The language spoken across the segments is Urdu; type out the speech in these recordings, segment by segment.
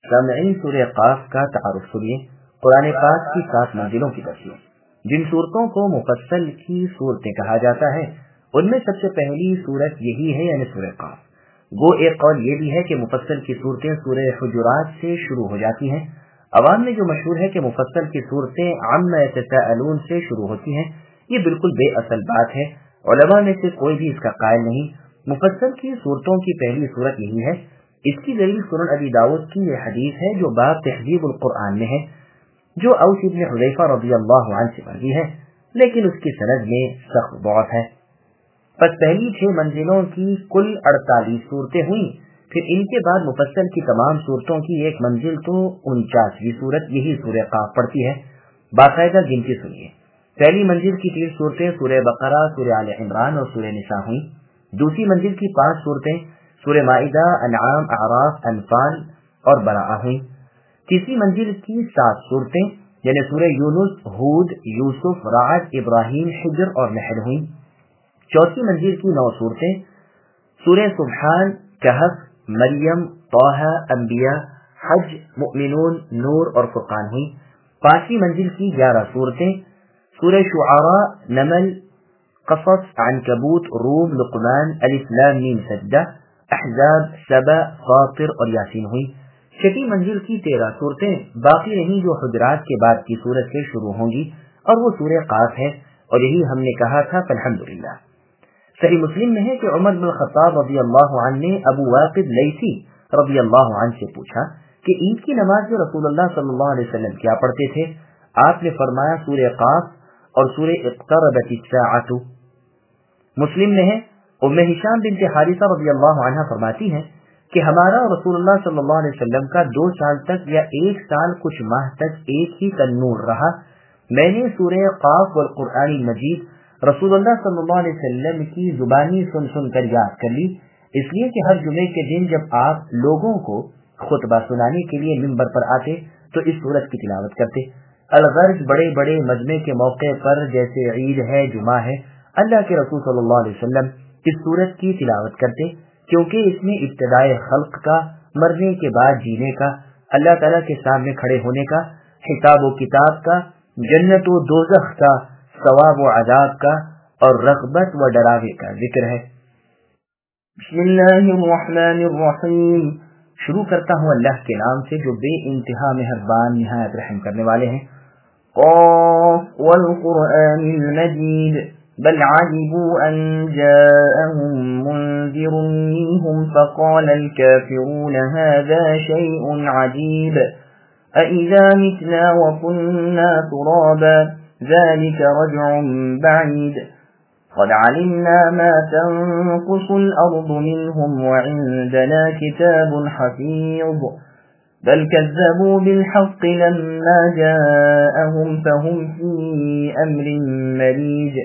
سامعین، سورہ قاف کا تعارف سنیے۔ قرآن پاک کی 7 منزلوں کی تفصیل۔ جن صورتوں کو مفصل کی صورتیں کہا جاتا ہے ان میں سب سے پہلی صورت یہی ہے، یعنی سورہ قاف۔ گو ایک قول یہ بھی ہے کہ مفصل کی صورتیں سورہ حجرات سے شروع ہو جاتی ہیں۔ عوام میں جو مشہور ہے کہ مفصل کی صورتیں عما یتساءلون سے شروع ہوتی ہیں، یہ بالکل بے اصل بات ہے۔ علماء میں سے کوئی بھی اس کا قائل نہیں۔ مفصل کی صورتوں کی پہلی صورت یہی ہے۔ اس کی دلیل سنن ابی داؤد کی یہ حدیث ہے جو باب تہذیب القرآن میں ہے، جو اوس بن حذیفہ رضی اللہ عنہ سے مروی ہے، لیکن اس کی سند میں سخت ضعف ہے۔ پس پہلی 6 منزلوں کی کل 48 صورتیں ہوئیں، پھر ان کے بعد مفصل کی تمام صورتوں کی ایک منزل تو 49ویں صورت یہی سورہ قاف پڑتی ہے۔ باقاعدہ گنتی سنیے۔ پہلی منزل کی 3 صورتیں سورہ بقرہ، سورہ آل عمران اور سورہ نساء ہوئیں۔ دوسری منزل کی 5 صورتیں سورہ مائدہ، انعام، اعراف، انفال اور براءہ ہوئیں۔ تیسری منزل کی 7 صورتیں یعنی سورہ یونس، ہود، یوسف، رعد، ابراہیم، حجر اور نحل ہوئیں۔ چوتھی منزل کی 9 صورتیں سورہ سبحان، کہف، مریم، طٰہٰ، انبیاء، حج، مؤمنون، نور اور فرقان ہوئیں۔ پانچویں منزل کی 11 صورتیں سورہ شعراء، نمل، قصص، عنکبوت، روم، لقمان، الف لام میم سجدہ، احزاب، سبا، فاطر اور یاسین ہوئی۔ چھٹی منزل کی 13 صورتیں باقی رہیں جو حجرات کے بعد کی صورت سے شروع ہوں گی، اور وہ سورہ قاف ہے، اور یہی ہم نے کہا تھا الحمدللہ۔ صحیح مسلم میں ہے کہ عمر بن الخطاب رضی اللہ عنہ نے ابو واقد لیثی رضی اللہ عنہ سے پوچھا کہ عید کی نماز میں رسول اللہ صلی اللہ علیہ وسلم کیا پڑھتے تھے؟ آپ نے فرمایا سورہ قاف اور سورہ اقتربت الساعۃ۔ مسلم میں ہے ام ہشام بنت حارثہ رضی اللہ عنہ فرماتی ہیں کہ ہمارا رسول اللہ صلی اللہ علیہ وسلم کا 2 سال تک یا 1 سال کچھ ماہ تک ایک ہی تنور رہا۔ میں نے سورہ قاف والقرآن المجید رسول اللہ صلی اللہ علیہ وسلم کی زبانی سن کر یاد کر لی، اس لیے کہ ہر جمعے کے دن جب آپ لوگوں کو خطبہ سنانے کے لیے منبر پر آتے تو اس سورت کی تلاوت کرتے۔ الغرض بڑے بڑے مجمع کے موقع پر جیسے عید ہے، جمعہ ہے، اللہ کے رسول صلی اللہ علیہ وسلم اس سورت کی تلاوت کرتے، کیونکہ اس میں ابتدائے خلق کا، مرنے کے بعد جینے کا، اللہ تعالیٰ کے سامنے کھڑے ہونے کا، حساب و کتاب کا، جنت و دوزخ کا، ثواب و عذاب کا اور رغبت و ڈراوے کا ذکر ہے۔ بسم اللہ الرحمن الرحیم، شروع کرتا ہوں اللہ کے نام سے جو بے انتہا مہربان نہایت رحم کرنے والے ہیں۔ قاف والقرآن المجید بل عجبوا ان جاءهم منذر منهم فقال الكافرون هذا شيء عجيب أإذا متنا وكنا ترابا ذلك رجع بعيد قد علمنا ما تنقص الأرض منهم وعندنا كتاب حفيظ بل كذبوا بالحق لما جاءهم فهم في أمر مريج۔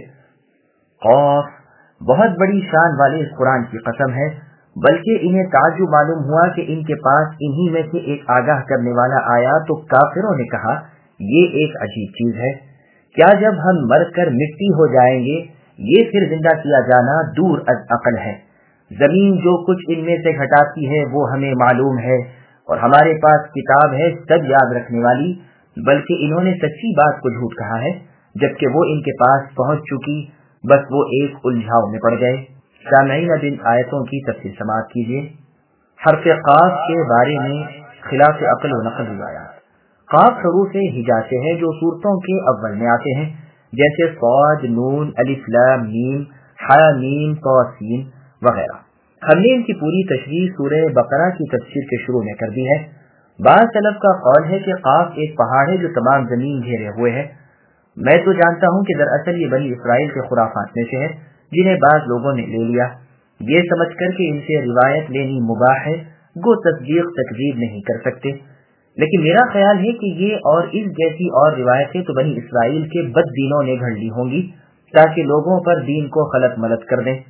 قاف، بہت بڑی شان والے اس قرآن کی قسم ہے، بلکہ انہیں تعجب معلوم ہوا کہ ان کے پاس انہی میں سے ایک آگاہ کرنے والا آیا تو کافروں نے کہا یہ ایک عجیب چیز ہے، کیا جب ہم مر کر مٹی ہو جائیں گے یہ پھر زندہ کیا جانا دور از عقل ہے۔ زمین جو کچھ ان میں سے گھٹاتی ہے وہ ہمیں معلوم ہے، اور ہمارے پاس کتاب ہے سب یاد رکھنے والی، بلکہ انہوں نے سچی بات کو جھوٹ کہا ہے جبکہ وہ ان کے پاس پہنچ چکی، بس وہ ایک الجھاؤ میں پڑ گئے۔ سامعین، اب ان آیتوں کی تفصیل سماعت کیجیے۔ حرف قاف کے بارے میں خلاف عقل و نقل روایات۔ قاف حروف ہجا سے ہے جو صورتوں کے اول میں آتے ہیں، جیسے صاد، نون، الف لام میم، ح میم، طا سین وغیرہ۔ ہم نے ان کی پوری تشریح سورہ بقرہ کی تفسیر کے شروع میں کر دی ہے۔ بعض سلف کا قول ہے کہ قاف ایک پہاڑ ہے جو تمام زمین گھیرے ہوئے ہے۔ میں تو جانتا ہوں کہ دراصل یہ بنی اسرائیل کے خرافات میں سے ہے جنہیں بعض لوگوں نے لے لیا، یہ سمجھ کر کہ ان سے روایت لینی مباح ہے، گو تصدیق تکذیب نہیں کر سکتے۔ لیکن میرا خیال ہے کہ یہ اور اس جیسی اور روایتیں تو بنی اسرائیل کے بد دینوں نے گھڑ لی ہوں گی تاکہ لوگوں پر دین کو خلط ملط کر دیں۔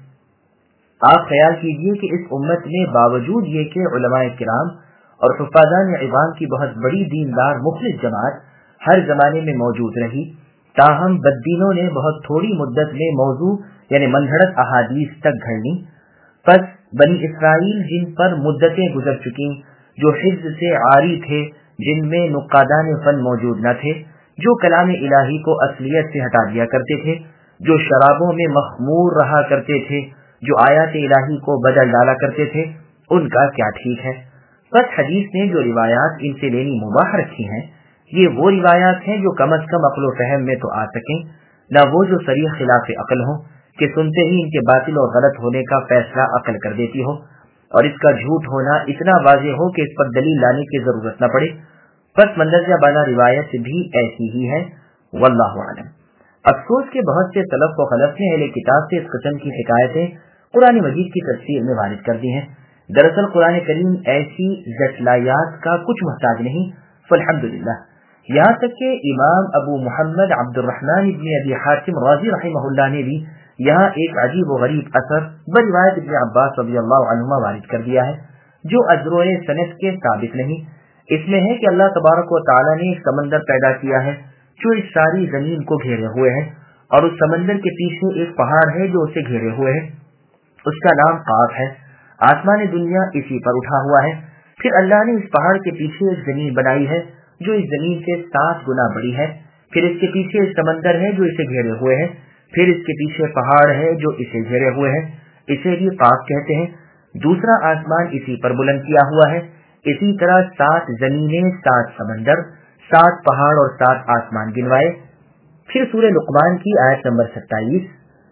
آپ خیال کیجئے کہ اس امت میں باوجود یہ کہ علماء کرام اور حفاظان عظام کی بہت بڑی دیندار مخلص جماعت ہر زمانے میں موجود رہی، تاہم بددینوں نے بہت تھوڑی مدت میں موضوع یعنی منگھڑت احادیث تک گھڑ لی۔ پس بنی اسرائیل جن پر مدتیں گزر چکی जो हिफ्ज से आरी थे, जिनमें नुक्कादान फन मौजूद न थे, जो कलाम इलाही को असलियत से हटा दिया करते थे, जो शराबों में मखमूर रहा करते थे, जो आयात इलाही को बदल डाला करते थे, उनका क्या ठीक है। बस हदीस ने जो रिवायात इनसे लेनी मुबाह रखी हैं, ये वो रिवायात हैं जो कम अज कम अक्ल व फहम में तो आ सकें, न वो जो सरीह खिलाफ अक्ल हो कि सुनते ही इनके बातिल और गलत होने का फैसला अक्ल कर देती हो, और इसका झूठ होना इतना वाज़ेह हो कि इस पर दलील लाने की जरूरत न पड़े। बस मंदरजा बाला रिवायत भी ऐसी ही है, वल्लाहु आलम। अफसोस के बहुत से सलफ व खलफ ने अहले किताब से इस किस्म की शिकायतें कुरान मजीद की तफसीर में वारिद कर दी हैं। दरअसल कुरान करीम ऐसी जटलायात का कुछ मोहताज नहीं, अल्हम्दुलिल्लाह। यहाँ तक कि इमाम अबू मुहम्मद अब्दुर्रहमान इब्न अबी हातिम राज़ी रहमहुल्लाह ने भी यहाँ एक अजीब व गरीब असर बरिवायत इब्न अब्बास रज़ियल्लाहु अन्हुमा वारिद कर दिया है, जो अज़रोए सनद के साबित नहीं। इसमें है कि अल्लाह तबारक व तआला ने एक समंदर पैदा किया है जो इस सारी जमीन को घेरे हुए है, और उस समंदर के पीछे एक पहाड़ है जो उसे घेरे हुए है, उसका नाम काफ है। आसमान दुनिया इसी पर उठा हुआ है। फिर अल्लाह ने इस पहाड़ के पीछे एक जमीन बनाई है जो इस जमीन से 7 गुना बड़ी है। फिर इसके पीछे एक समंदर है जो इसे घेरे हुए है। फिर इसके पीछे पहाड़ है जो इसे घेरे हुए है, इसे भी काफ कहते हैं। दूसरा आसमान इसी पर बुलंद किया हुआ है। इसी तरह 7 जमीनें, 7 समंदर, 7 पहाड़ और 7 आसमान गिनवाए। फिर सूरह लुक़मान की आयत नंबर 27,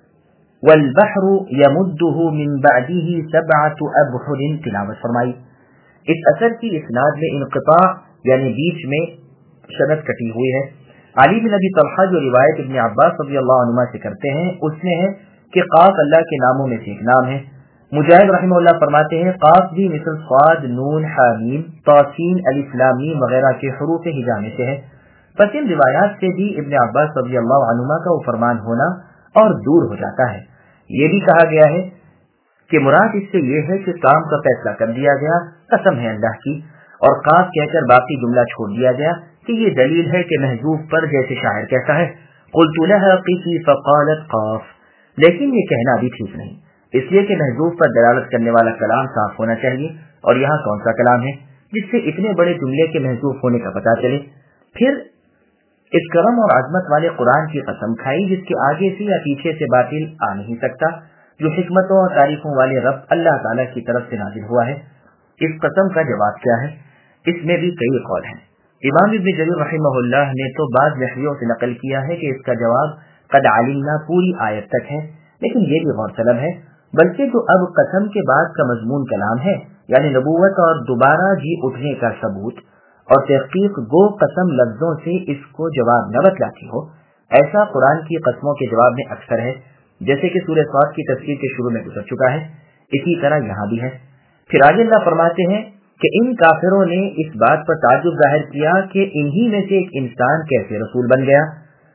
वल्बहरु यमुद्दुहु मिन बअदिही सबअतु अबहुरिन तिलावत फरमाई। इस असर की इस्नाद में इनक़िता यानी बीच में सनद कटी हुई है। अली बिन अबी तलहा जो रिवायत इब्न अब्बास रज़ियल्लाहु अन्हुमा से करते हैं, उसमें है कि काफ अल्लाह के नामों में से एक नाम है। मुजाहिद रहमहुल्लाह फरमाते हैं काफ भी मिसल स्वाद, नून, हामीम, तासीन, अलिफ लाम मीम वगैरह के हुरूफ हिजा में से है। बस इन रिवायात से भी इब्न अब्बास रज़ियल्लाहु अन्हुमा का वो फरमान होना और दूर हो जाता है। ये भी कहा गया है कि मुराद इससे ये है कि काम का फैसला कर दिया गया, कसम है अल्लाह की, और काफ कहकर बाकी जुमला छोड़ दिया गया कि ये दलील है कि महजूफ पर जैसे शायर कहता है क़ुल्तु लहा क़िफ़ी फ़क़ालत क़ाफ़। लेकिन ये कहना भी ठीक नहीं, इसलिए कि महजूफ पर दलालत करने वाला कलाम साफ होना चाहिए, और यहाँ कौन सा कलाम है जिससे इतने बड़े जुमले के महजूफ होने का पता चले। फिर इस करम और आजमत वाले कुरान की कसम खाई जिसके आगे से या पीछे से बातिल आ नहीं सकता, जो हिकमतों और तारीफों वाले रब अल्लाह ताला की तरफ से नाजिल हुआ है। इस कसम का जवाब क्या है, इसमें भी कई कौल हैं। इमाम इब्न जरीर रहमहुल्लाह ने तो बाद नहवियों से नकल किया है कि इसका जवाब कद अलिमना पूरी आयत तक है, लेकिन ये भी गौरतलब है बल्कि जो अब कसम के बाद का मजमून कलाम है, यानी नबूवत और दोबारा जी उठने का सबूत और तहकीक गो कसम लफ्जों से इसको जवाब न बतलाती हो, ऐसा कुरान की कस्मों के जवाब में अक्सर है, जैसे कि सूरह स्वाद की तफसीर के शुरू में गुजर चुका है। इसी तरह यहाँ भी है। फिर आगे अल्लाह फरमाते हैं कि इन काफिरों ने इस बात पर ताज्जुब जाहिर किया कि इन्हीं में से एक इंसान कैसे रसूल बन गया,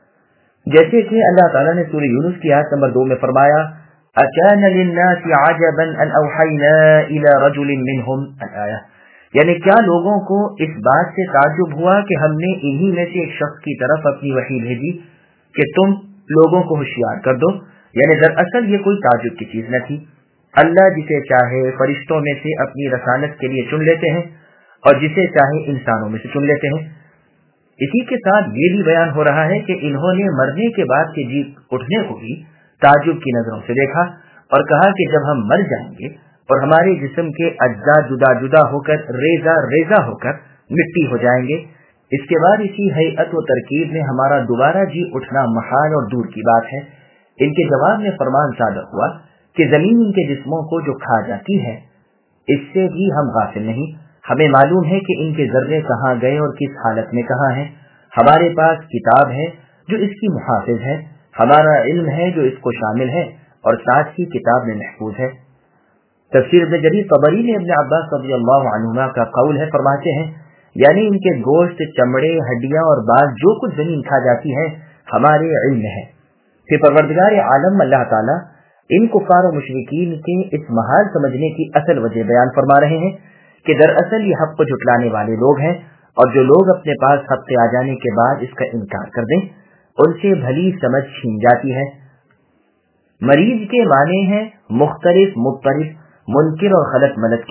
जैसे कि अल्लाह ताला ने सूरह यूनुस की आयत नंबर 2 में फरमाया अकान लिन्नासि अजबन अन औहयना इला रजुलिन मिनहुम, यानी क्या लोगों को इस बात से ताज्जुब हुआ कि हमने इन्हीं में से एक शख्स की तरफ अपनी वही भेजी कि तुम लोगों को होशियार कर दो। यानी दरअसल ये कोई ताज्जुब की चीज न थी। अल्लाह जिसे चाहे फरिश्तों में से अपनी रसालत के लिए चुन लेते हैं और जिसे चाहे इंसानों में से चुन लेते हैं। इसी के साथ ये भी बयान हो रहा है कि इन्होंने मरने के बाद के जी उठने को भी ताज्जुब की नजरों से देखा और कहा कि जब हम मर जाएंगे और हमारे जिस्म के अज्जा जुदा जुदा होकर रेजा रेजा होकर मिट्टी हो जाएंगे, इसके बाद इसी हैअत व तरकीब में हमारा दोबारा जी उठना महाल और दूर की बात है। इनके जवाब में फरमान सादर हुआ कि जमीन इनके जिस्मों को जो खा जाती है इससे भी हम गाफिल नहीं। हमें मालूम है कि इनके जर्रे कहाँ गए और किस हालत में कहाँ हैं। हमारे पास किताब है जो इसकी मुहाफिज है, हमारा इल्म है जो इसको शामिल है और साथ ही किताब में महफूज है। तफसीर इब्न जरीर तबरी में इब्न अब्बास रज़ियल्लाहु अन्हुमा का कौल है, फरमाते हैं यानी इनके गोश्त, चमड़े, हड्डियां और बाल जो कुछ जमीन खा जाती है हमारे इल्म में है। फिर परवरदिगार आलम अल्लाह ताला इन कुफार और मुशरिकीन के इस महाल समझने की असल वजह बयान फरमा रहे हैं कि दरअसल ये हक को झुटलाने वाले लोग हैं, और जो लोग अपने पास हक के आ जाने के बाद इसका इनकार कर दें उनसे भली समझ छीन जाती है। मरीज के माने हैं मुख्तलिफ, मुत्तरिफ, मुनकिर और गलत मदद के।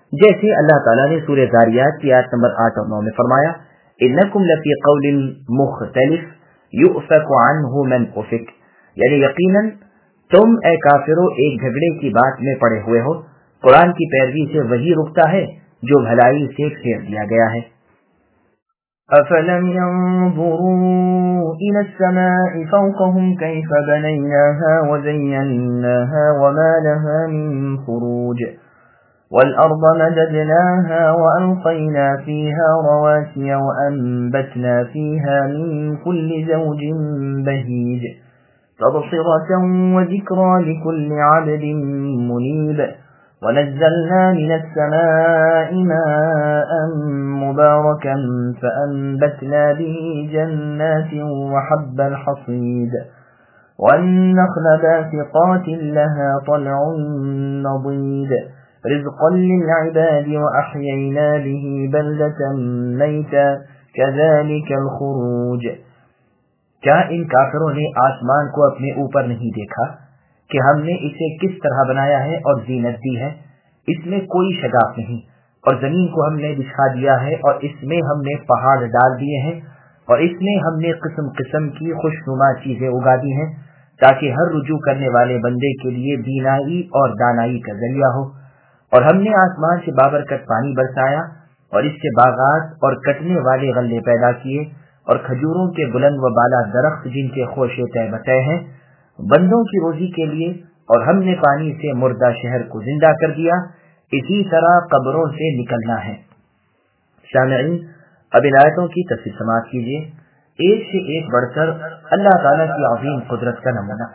جیسے اللہ تعالیٰ نے سورہ ذاریات کی آیت نمبر 8 اور 9 میں فرمایا انکم لفی قول مختلف یؤفک عنہ من افک، یعنی یقیناً تم اے کافرو ایک جھگڑے کی بات میں پڑے ہوئے ہو، قرآن کی پیروی سے وہی رکتا ہے جو بھلائی سے پھیر دیا گیا ہے۔ أَفَلَمْ يَنظُرُوا إِلَى السَّمَاءِ فَوْقَهُمْ كَيْفَ بَنَيْنَاهَا وَزَيَّنَّاهَا وَمَا لَهَا مِنْ فُرُوجٍ وَالْأَرْضَ مَدَدْنَاهَا وَأَلْقَيْنَا فِيهَا رَوَاسِيَ وَأَنبَتْنَا فِيهَا مِنْ كُلِّ زَوْجٍ بَهِيجٍ تَبْصِرَةً وَذِكْرَى لِكُلِّ عَبْدٍ مُنِيبٍ ونزلنا من السماء ماء مباركا فأنبتنا به جنات وحب الحصيد والنخل باسقات لها طلع نضيد رزقا للعباد وأحيينا به بلدة ميتا كذلك الخروج۔ کیا ان کافروں نے آسمان کو اپنے اوپر نہیں دیکھا کہ ہم نے اسے کس طرح بنایا ہے اور زینت دی ہے، اس میں کوئی شگاف نہیں، اور زمین کو ہم نے بچھا دیا ہے اور اس میں ہم نے پہاڑ ڈال دیے ہیں اور اس میں ہم نے قسم قسم کی خوشنما چیزیں اگا دی ہیں تاکہ ہر رجوع کرنے والے بندے کے لیے بینائی اور دانائی کا ذریعہ ہو۔ اور ہم نے آسمان سے بابرکت پانی برسایا اور اس سے باغات اور کٹنے والے غلے پیدا کیے اور کھجوروں کے بلند و بالا درخت جن کے خوشے طے بتہ ہیں بندوں کی روزی کے لیے، اور ہم نے پانی سے مردہ شہر کو زندہ کر دیا، اسی طرح قبروں سے نکلنا ہے۔ سامعین، اب ان آیتوں کی تفسیر سماعت کیجیے، ایک سے ایک بڑھ کر اللہ تعالیٰ کی عظیم قدرت کا نمونہ۔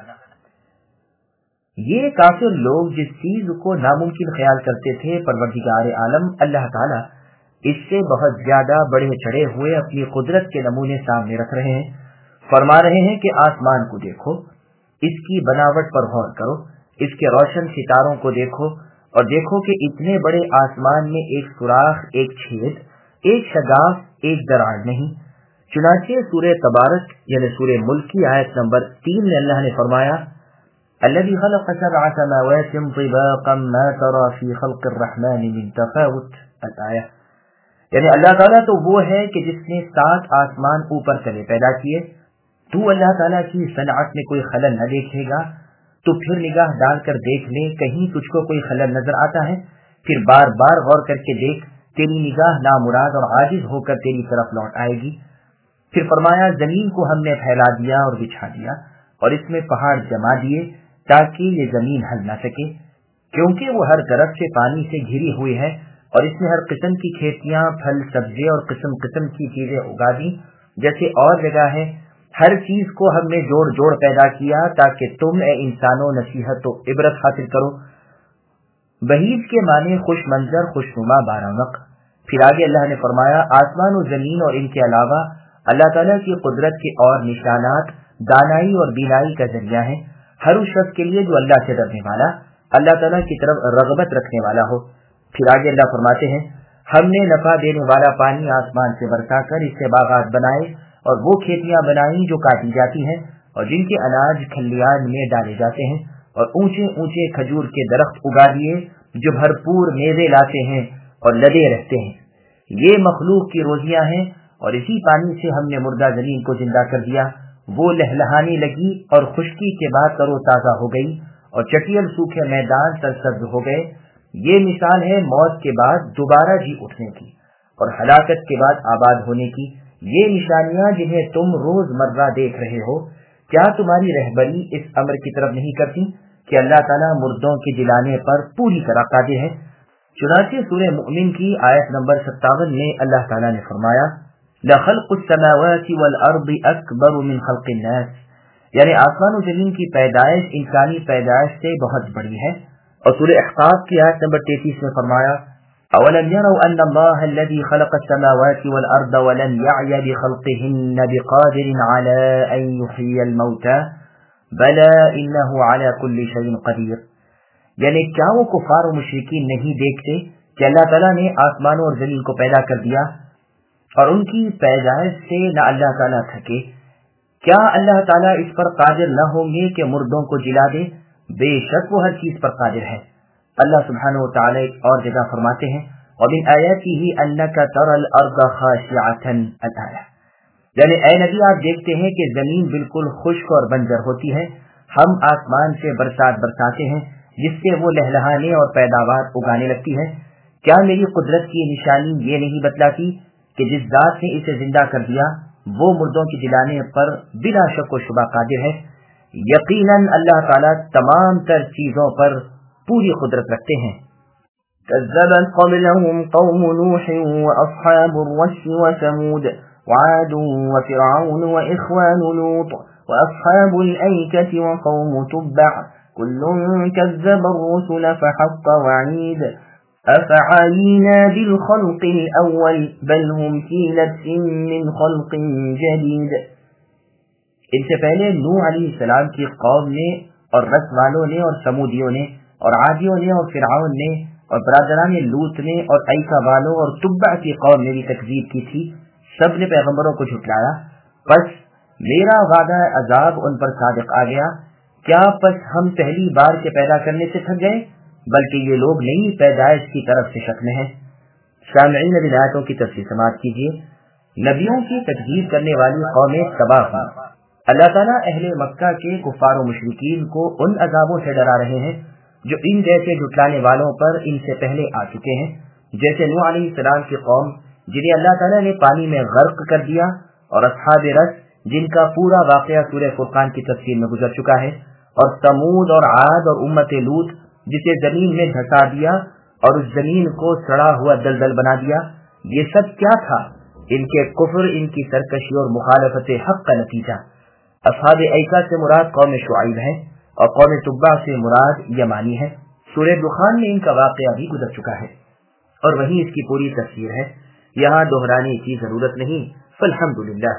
یہ کافر لوگ جس چیز کو ناممکن خیال کرتے تھے، پروردگار عالم اللہ تعالیٰ اس سے بہت زیادہ بڑے چڑھے ہوئے اپنی قدرت کے نمونے سامنے رکھ رہے ہیں۔ فرما رہے ہیں کہ آسمان کو دیکھو، اس کی بناوٹ پر غور کرو، اس کے روشن ستاروں کو دیکھو اور دیکھو کہ اتنے بڑے آسمان میں ایک سوراخ، ایک چھید، ایک شگاف، ایک دراڑ نہیں۔ چنانچہ سورہ تبارک یعنی سورہ ملک کی آیت نمبر 3 میں اللہ نے فرمایا الذي خلق سبع سماوات طباقا ما ترى في خلق الرحمن من تفاوت الآیہ، یعنی اللہ تعالیٰ تو وہ ہے کہ جس نے 7 آسمان اوپر تلے پیدا کیے، تو اللہ تعالیٰ کی صنعت میں کوئی خلل نہ دیکھے گا تو پھر نگاہ ڈال کر دیکھ لے، کہیں تجھ کو کوئی خلل نظر آتا ہے؟ پھر بار بار غور کر کے دیکھ، تیری نگاہ نامراد اور عاجز ہو کر تیری طرف لوٹ آئے گی۔ پھر فرمایا زمین کو ہم نے پھیلا دیا اور بچھا دیا اور اس میں پہاڑ جما دیے تاکہ یہ زمین ہل نہ سکے، کیونکہ وہ ہر طرف سے پانی سے گھری ہوئی ہے، اور اس میں ہر قسم کی کھیتیاں، پھل، سبزے اور قسم قسم کی چیزیں اگا دی جیسے اور جگہ ہے۔ ہر چیز کو ہم نے جوڑ جوڑ پیدا کیا تاکہ تم اے انسانوں نصیحت و عبرت حاصل کرو۔ بہیج کے معنی خوش منظر، خوشنما، بارآمد۔ پھر آگے اللہ نے فرمایا آسمان و زمین اور ان کے علاوہ اللہ تعالیٰ کی قدرت کے اور نشانات دانائی اور بینائی کا ذریعہ ہیں ہر اس شخص کے لیے جو اللہ سے ڈرنے والا، اللہ تعالیٰ کی طرف رغبت رکھنے والا ہو۔ پھر آگے اللہ فرماتے ہیں ہم نے نفع دینے والا پانی آسمان سے برسا کر اس سے باغات بنائے اور وہ کھیتیاں بنائیں جو کاٹی جاتی ہیں اور جن کے اناج کھلیان میں ڈالے جاتے ہیں، اور اونچے اونچے کھجور کے درخت اگا دیے جو بھرپور میوے لاتے ہیں اور لدے رہتے ہیں۔ یہ مخلوق کی روزیاں ہیں، اور اسی پانی سے ہم نے مردہ زمین کو زندہ کر دیا، وہ لہلہانے لگی اور خشکی کے بعد تر و تازہ ہو گئی اور چٹیل سوکھے میدان سرسبز ہو گئے۔ یہ مثال ہے موت کے بعد دوبارہ جی اٹھنے کی اور ہلاکت کے بعد آباد ہونے کی۔ یہ نشانیاں جنہیں تم روز مرہ دیکھ رہے ہو، کیا تمہاری رہبری اس امر کی طرف نہیں کرتی کہ اللہ تعالیٰ مردوں کے جلانے پر پوری طرح قادر ہے؟ چنانچہ سورہ مؤمن کی آیت نمبر 57 میں اللہ تعالیٰ نے فرمایا لَخَلْقُ السَّمَاوَاتِ وَالْأَرْضِ أَكْبَرُ مِنْ خَلْقِ النَّاسِ، یعنی آسمان و زمین کی پیدائش انسانی پیدائش سے بہت بڑی ہے۔ اور سورہ احقاف کی آیت نمبر 33 میں فرمایا أَوَلَمْ يَرَوْا أَنَّ اللَّهَ الَّذِي خَلَقَ السَّمَاوَاتِ وَالْأَرْضَ وَلَمْ يَعْيَ بِخَلْقِهِنَّ بِقَادِرٍ عَلَىٰ أَن يُحْيِيَ الْمَوْتَىٰ بَلَىٰ إِنَّهُ عَلَىٰ كُلِّ شَيْءٍ قَدِيرٌ، یعنی کیا وہ کفار و مشرکین نہیں دیکھتے کہ اللہ تعالیٰ نے آسمانوں اور زمین کو پیدا کر دیا اور ان کی پیدائش سے نہ اللہ تعالیٰ تھکے؟ کیا اللہ تعالیٰ اس پر قادر نہ ہوں گے کہ مردوں کو جلا دے؟ بے شک وہ ہر چیز پر قادر ہے۔ اللہ सुब्हानहू व तआला एक और जगह फरमाते हैं ومن آياته أنك ترى الأرض خاشعة الآية، यानी ऐ नबी आप देखते हैं कि जमीन बिल्कुल खुश्क और बंजर होती है, हम आसमान से बरसात बरसाते हैं जिससे वो लहलहाने और पैदावार उगाने लगती है। क्या मेरी कुदरत की निशानी ये नहीं बतलाती कि जिस जात ने इसे जिंदा कर दिया वो मुर्दों की जिलाने पर बिना शक व शुबा कादिर है। यकीनन अल्लाह ताला तमाम तर चीजों पर पूरी कुदरत रखते हैं। كذبت قبلهم قوم نوح وأصحاب الرس وثمود وعاد وفرعون وإخوان لوط وأصحاب الأيكة وقوم تبع كل كذب الرسل فحق وعيد أفعينا بالخلق الأول بل هم في لبس من خلق جديد۔ ان سے پہلے نوح علیہ السلام کی قوم نے اور رس والوں نے اور سمودیوں نے اور عادیوں نے اور فرعون نے اور برادران لوط نے اور ایکا والوں اور تبع کی قوم نے بھی تکذیب کی تھی، سب نے پیغمبروں کو جھٹلایا، پس میرا وعدہ عذاب ان پر صادق آ گیا۔ کیا پس ہم پہلی بار کے پیدا کرنے سے تھک گئے؟ بلکہ یہ لوگ نئی پیدائش کی طرف سے شک میں ہیں۔ سامعین اب آیتوں کی تفسیر سماعت کیجیے۔ نبیوں کی تکذیب کرنے والی قومیں تباہ ہوئیں۔ اللہ تعالیٰ اہل مکہ کے کفار و مشرکین کو ان عذابوں سے ڈرا رہے ہیں جو ان جیسے جھٹلانے والوں پر ان سے پہلے آ چکے ہیں، جیسے نوح علیہ السلام کی قوم جنہیں اللہ تعالیٰ نے پانی میں غرق کر دیا، اور اصحاب رس جن کا پورا واقعہ سورہ فرقان کی تفسیر میں گزر چکا ہے، اور سمود اور عاد اور امت لوط جسے زمین میں دھسا دیا اور اس زمین کو سڑا ہوا دلدل بنا دیا۔ یہ سب کیا تھا؟ ان کے کفر، ان کی سرکشی اور مخالفت حق کا نتیجہ۔ اصحاب ایکا سے مراد قوم شعیب ہے اور قوم تبع سے مراد یمانی ہے۔ سورہ دخان میں ان کا واقعہ بھی گزر چکا ہے اور وہیں اس کی پوری تفسیر ہے، یہاں دہرانے کی ضرورت نہیں۔ فالحمدللہ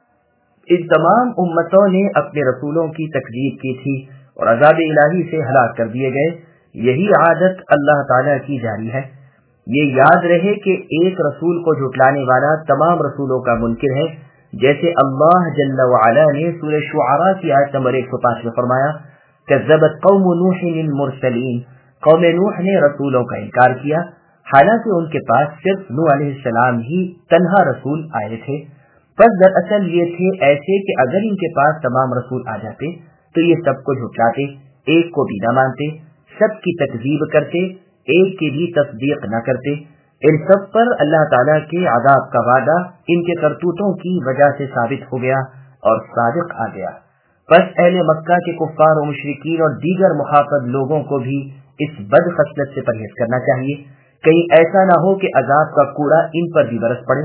ان تمام امتوں نے اپنے رسولوں کی تکذیب کی تھی اور عذاب الہی سے ہلاک کر دیے گئے۔ یہی عادت اللہ تعالیٰ کی جاری ہے۔ یہ یاد رہے کہ ایک رسول کو جھٹلانے والا تمام رسولوں کا منکر ہے، جیسے اللہ جل وعلا نے سورہ شعراء کی آیت نمبر 105 میں فرمایا، کذبت قوم نوح المرسلین، قوم نوح نے رسولوں کا انکار کیا، حالانکہ ان کے پاس صرف نوح علیہ السلام ہی تنہا رسول آئے تھے۔ پس دراصل یہ تھے ایسے کہ اگر ان کے پاس تمام رسول آ جاتے تو یہ سب کو جھٹلاتے، ایک کو بھی نہ مانتے، سب کی تکذیب کرتے، ایک کی بھی تصدیق نہ کرتے۔ ان سب پر اللہ تعالیٰ کے عذاب کا وعدہ ان کے کرتوتوں کی وجہ سے ثابت ہو گیا اور صادق آ گیا۔ پس اہل مکہ کے کفار و مشرکین اور دیگر محافظ لوگوں کو بھی اس بد خصلت سے پرہیز کرنا چاہیے، کہیں ایسا نہ ہو کہ عذاب کا کوڑا ان پر بھی برس پڑے۔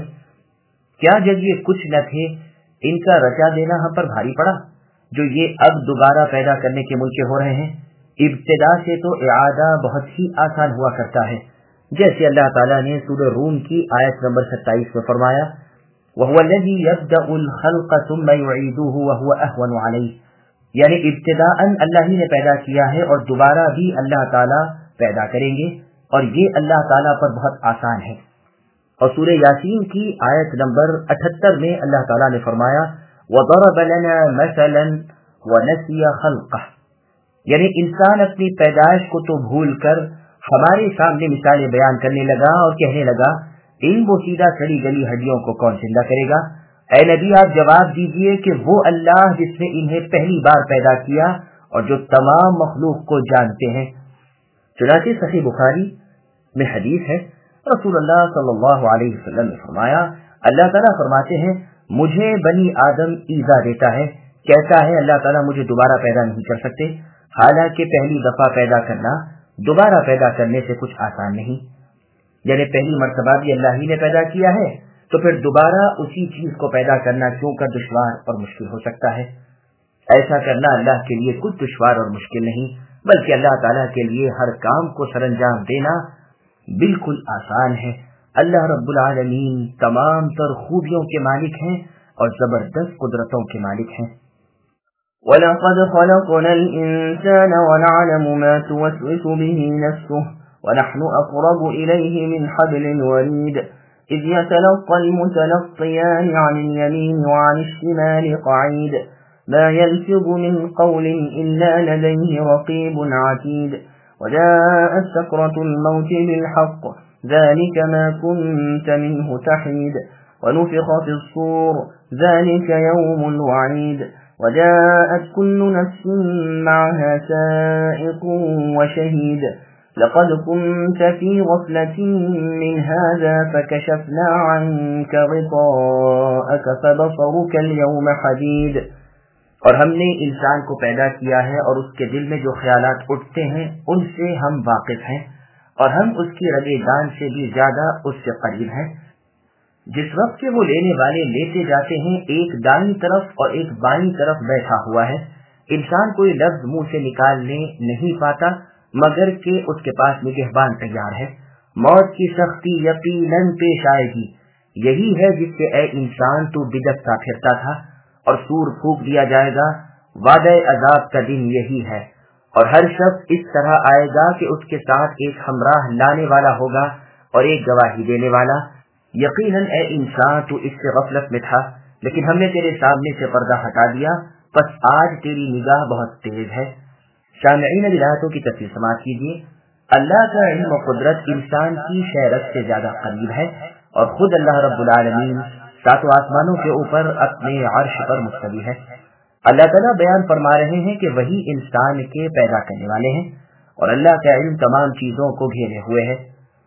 کیا جب یہ کچھ نہ تھے ان کا رچا دینا ہم پر بھاری پڑا، جو یہ اب دوبارہ پیدا کرنے کے منکر ہو رہے ہیں؟ ابتدا سے تو اعادہ بہت ہی آسان ہوا کرتا ہے، جیسے اللہ تعالیٰ نے سورہ روم کی آیت نمبر 27 میں فرمایا، وَهُوَ الَّذِي يَبْدَأُ الْخَلْقَ ثُمَّ يُعِيدُهُ وَهُوَ أَهْوَنُ عَلَيْهِ، یعنی ابتداءً اللہ ہی نے پیدا کیا ہے اور دوبارہ بھی اللہ تعالیٰ پیدا کریں گے، اور یہ اللہ تعالیٰ پر بہت آسان ہے۔ اور سورہ یاسین کی آیت نمبر 78 میں اللہ تعالیٰ نے فرمایا، وَضَرَبَ لَنَا مَثَلًا وَنَسِيَ خَلْقَهُ، یعنی انسان اپنی پیدائش کو تو بھول کر ہمارے سامنے مثالیں بیان کرنے لگا اور کہنے لگا، ان بوسیدہ سڑی گلی ہڈیوں کو کون زندہ کرے گا؟ اے نبی آپ جواب دیجئے کہ وہ اللہ جس نے انہیں پہلی بار پیدا کیا اور جو تمام مخلوق کو جانتے ہیں۔ چنانچہ صحیح بخاری میں حدیث ہے، رسول اللہ صلی اللہ علیہ وسلم نے فرمایا، اللہ تعالیٰ فرماتے ہیں مجھے بنی آدم ایذا دیتا ہے، کہتا ہے اللہ تعالیٰ مجھے دوبارہ پیدا نہیں کر سکتے، حالانکہ پہلی دفعہ پیدا کرنا دوبارہ پیدا کرنے سے کچھ آسان نہیں، یعنی پہلی مرتبہ بھی اللہ ہی نے پیدا کیا ہے تو پھر دوبارہ اسی چیز کو پیدا کرنا کیوں کر دشوار اور مشکل ہو سکتا ہے؟ ایسا کرنا اللہ کے لیے کچھ دشوار اور مشکل نہیں، بلکہ اللہ تعالیٰ کے لیے ہر کام کو سر انجام دینا بالکل آسان ہے۔ اللہ رب العالمین تمام تر خوبیوں کے مالک ہیں اور زبردست قدرتوں کے مالک ہیں۔ وَلَقَدْ خَلَقْنَا الْإِنسَانَ وَنَعْلَمُ مَا تُوَسْوِسُ بِهِ نَفْسُهُ وَنَحْنُ أَقْرَبُ إِلَيْهِ مِنْ حَبْلِ الْوَرِيدِ إِذْ يَتَلَقَّى الْمُتَلَقِّيَانِ عَنِ الْيَمِينِ وَعَنِ الشِّمَالِ قَعِيدٌ مَا يَلْفِظُ مِنْ قَوْلٍ إِلَّا لَدَيْهِ رَقِيبٌ عَتِيدٌ وجاءت سكرة الموت بالحق ذلك ما كنت منه تحيد ونفخ في الصور ذلك يوم الوعيد وجاءت كل نفس معها سائق وشهيد لقد كنت في غفلة من هذا فكشفنا عنك غطاءك فبصرك اليوم حديد. اور ہم نے انسان کو پیدا کیا ہے اور اس کے دل میں جو خیالات اٹھتے ہیں ان سے ہم واقف ہیں، اور ہم اس کی رگے دان سے بھی زیادہ اس سے قریب ہیں۔ جس وقت کہ وہ لینے والے لیتے جاتے ہیں، ایک دائیں طرف اور ایک بائیں طرف بیٹھا ہوا ہے، انسان کوئی لفظ منہ سے نکالنے نہیں پاتا مگر کہ اس کے پاس نگہبان تیار ہے۔ موت کی سختی یقیناً پیش آئے گی، یہی ہے جس سے اے انسان تو بدکتا پھرتا تھا، اور سور پھونک دیا جائے گا۔ وعدہ عذاب کا دن یہی ہے، اور ہر شخص اس طرح آئے گا کہ اس کے ساتھ ایک ہمراہ لانے والا ہوگا اور ایک گواہی دینے والا۔ یقیناً اے انسان تو اس سے غفلت میں تھا، لیکن ہم نے تیرے سامنے سے پردہ ہٹا دیا، پس آج تیری نگاہ بہت تیز ہے۔ سامعین آیاتوں کی تفسیر سماعت کیجیے۔ اللہ کا علم و قدرت انسان کی شہرت سے زیادہ قریب ہے، اور خود اللہ رب العالمین ساتوں آسمانوں کے اوپر اپنے عرش پر مستوی ہے۔ اللہ تعالیٰ بیان فرما رہے ہیں کہ وہی انسان کے پیدا کرنے والے ہیں، اور اللہ کا علم تمام چیزوں کو گھیرے ہوئے ہے،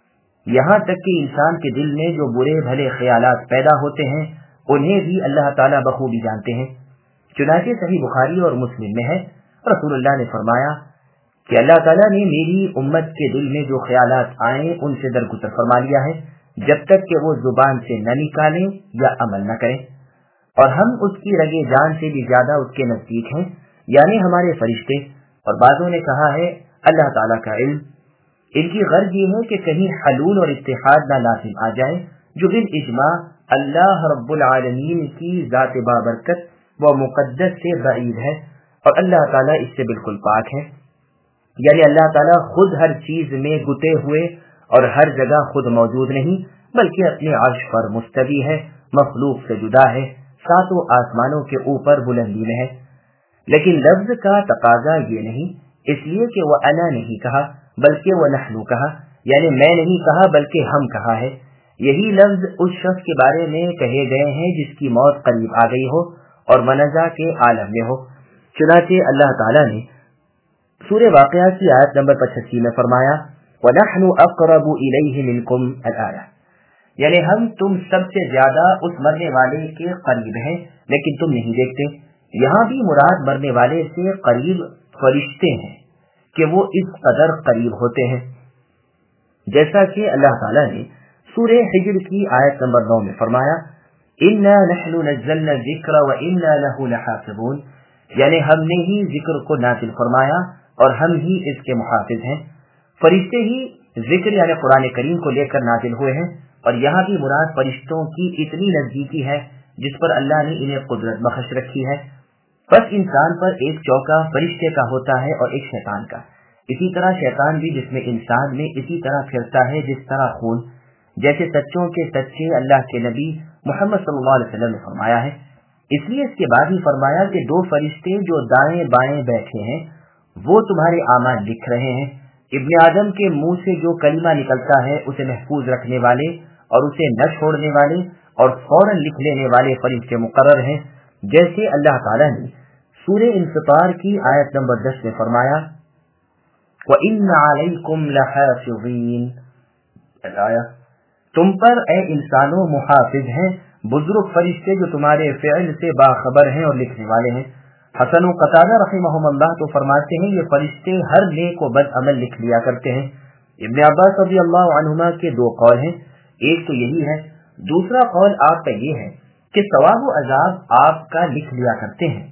یہاں تک کہ انسان کے دل میں جو برے بھلے خیالات پیدا ہوتے ہیں انہیں بھی اللہ تعالیٰ بخوبی جانتے ہیں۔ چنانچہ صحیح بخاری اور مسلم میں ہے، رسول اللہ نے فرمایا کہ اللہ تعالیٰ نے میری امت کے دل میں جو خیالات آئیں ان سے درگزر فرما لیا ہے، جب تک کہ وہ زبان سے نہ نکالیں یا عمل نہ کریں، اور ہم اس کی رگے جان سے بھی زیادہ اس کے نزدیک ہیں، یعنی ہمارے فرشتے۔ اور بعضوں نے کہا ہے اللہ تعالیٰ کا علم۔ ان کی غرض یہ ہے کہ کہیں حلول اور اتحاد نہ لازم آ جائے، جو بالاجماع اللہ رب العالمین کی ذات بابرکت و مقدس سے بعید ہے، اور اللہ تعالیٰ اس سے بالکل پاک ہے۔ یعنی اللہ تعالیٰ خود ہر چیز میں گتے ہوئے اور ہر جگہ خود موجود نہیں، بلکہ اپنے عرش پر مستوی ہے، مخلوق سے جدا ہے، ساتوں آسمانوں کے اوپر بلندی میں ہے۔ لیکن لفظ کا تقاضا یہ نہیں، اس لیے کہ وہ انا نہیں کہا بلکہ وہ نحنو کہا، یعنی میں نہیں کہا بلکہ ہم کہا ہے۔ یہی لفظ اس شخص کے بارے میں کہے گئے ہیں جس کی موت قریب آ گئی ہو اور منزہ کے عالم میں ہو۔ چنانچہ اللہ تعالیٰ نے سورہ واقعہ کی آیت نمبر 85 میں فرمایا وَنَحْنُ أَقْرَبُ إِلَيْهِ مِنْكُمْ الْآيَةِ، یعنی ہم تم سب سے زیادہ اس مرنے والے کے قریب ہیں لیکن تم نہیں دیکھتے۔ یہاں بھی مراد مرنے والے سے قریب فرشتے ہیں کہ وہ اس قدر قریب ہوتے ہیں، جیسا کہ اللہ تعالیٰ نے سورہ حجر کی آیت نمبر 9 میں فرمایا إِنَّا نَحْنُ نَزَّلْنَا الذِّكْرَ وَإِنَّا لَهُ لَحَافِظُونَ، یعنی ہم نے ہی ذکر کو نازل فرمایا اور ہم ہی اس کے محافظ ہیں۔ فرشتے ہی ذکر یعنی قرآن کریم کو لے کر نازل ہوئے ہیں، اور یہاں بھی مراد فرشتوں کی اتنی نزدیکی ہے جس پر اللہ نے انہیں قدرت بخش رکھی ہے۔ بس انسان پر ایک چوکا فرشتے کا ہوتا ہے اور ایک شیطان کا، اسی طرح شیطان بھی جس میں انسان میں اسی طرح پھرتا ہے جس طرح خون، جیسے سچوں کے سچے اللہ کے نبی محمد صلی اللہ علیہ وسلم نے فرمایا ہے۔ اس لیے اس کے بعد ہی فرمایا کہ دو فرشتے جو دائیں بائیں بیٹھے ہیں وہ تمہارے اعمال لکھ رہے ہیں۔ ابن آدم کے منہ سے جو کلمہ نکلتا ہے اسے محفوظ رکھنے والے اور اسے نہ چھوڑنے والے اور فوراً لکھ لینے والے فرشتے مقرر ہیں، جیسے اللہ تعالیٰ نے سورہ انفطار کی آیت نمبر 10 میں فرمایا وَإِنَّ عَلَيْكُمْ لَحَافِظِينَ، تم پر اے انسانوں محافظ ہیں، بزرگ فرشتے جو تمہارے فعل سے باخبر ہیں اور لکھنے والے ہیں۔ حسن و قتادہ رحمہم اللہ تو فرماتے ہیں یہ فرشتے ہر نیک و بد عمل لکھ لیا کرتے ہیں۔ ابن عباس رضی اللہ عنہما کے دو قول ہیں، ایک تو یہی ہے، دوسرا قول آپ کا یہ ہے کہ ثواب و عذاب آپ کا لکھ لیا کرتے ہیں۔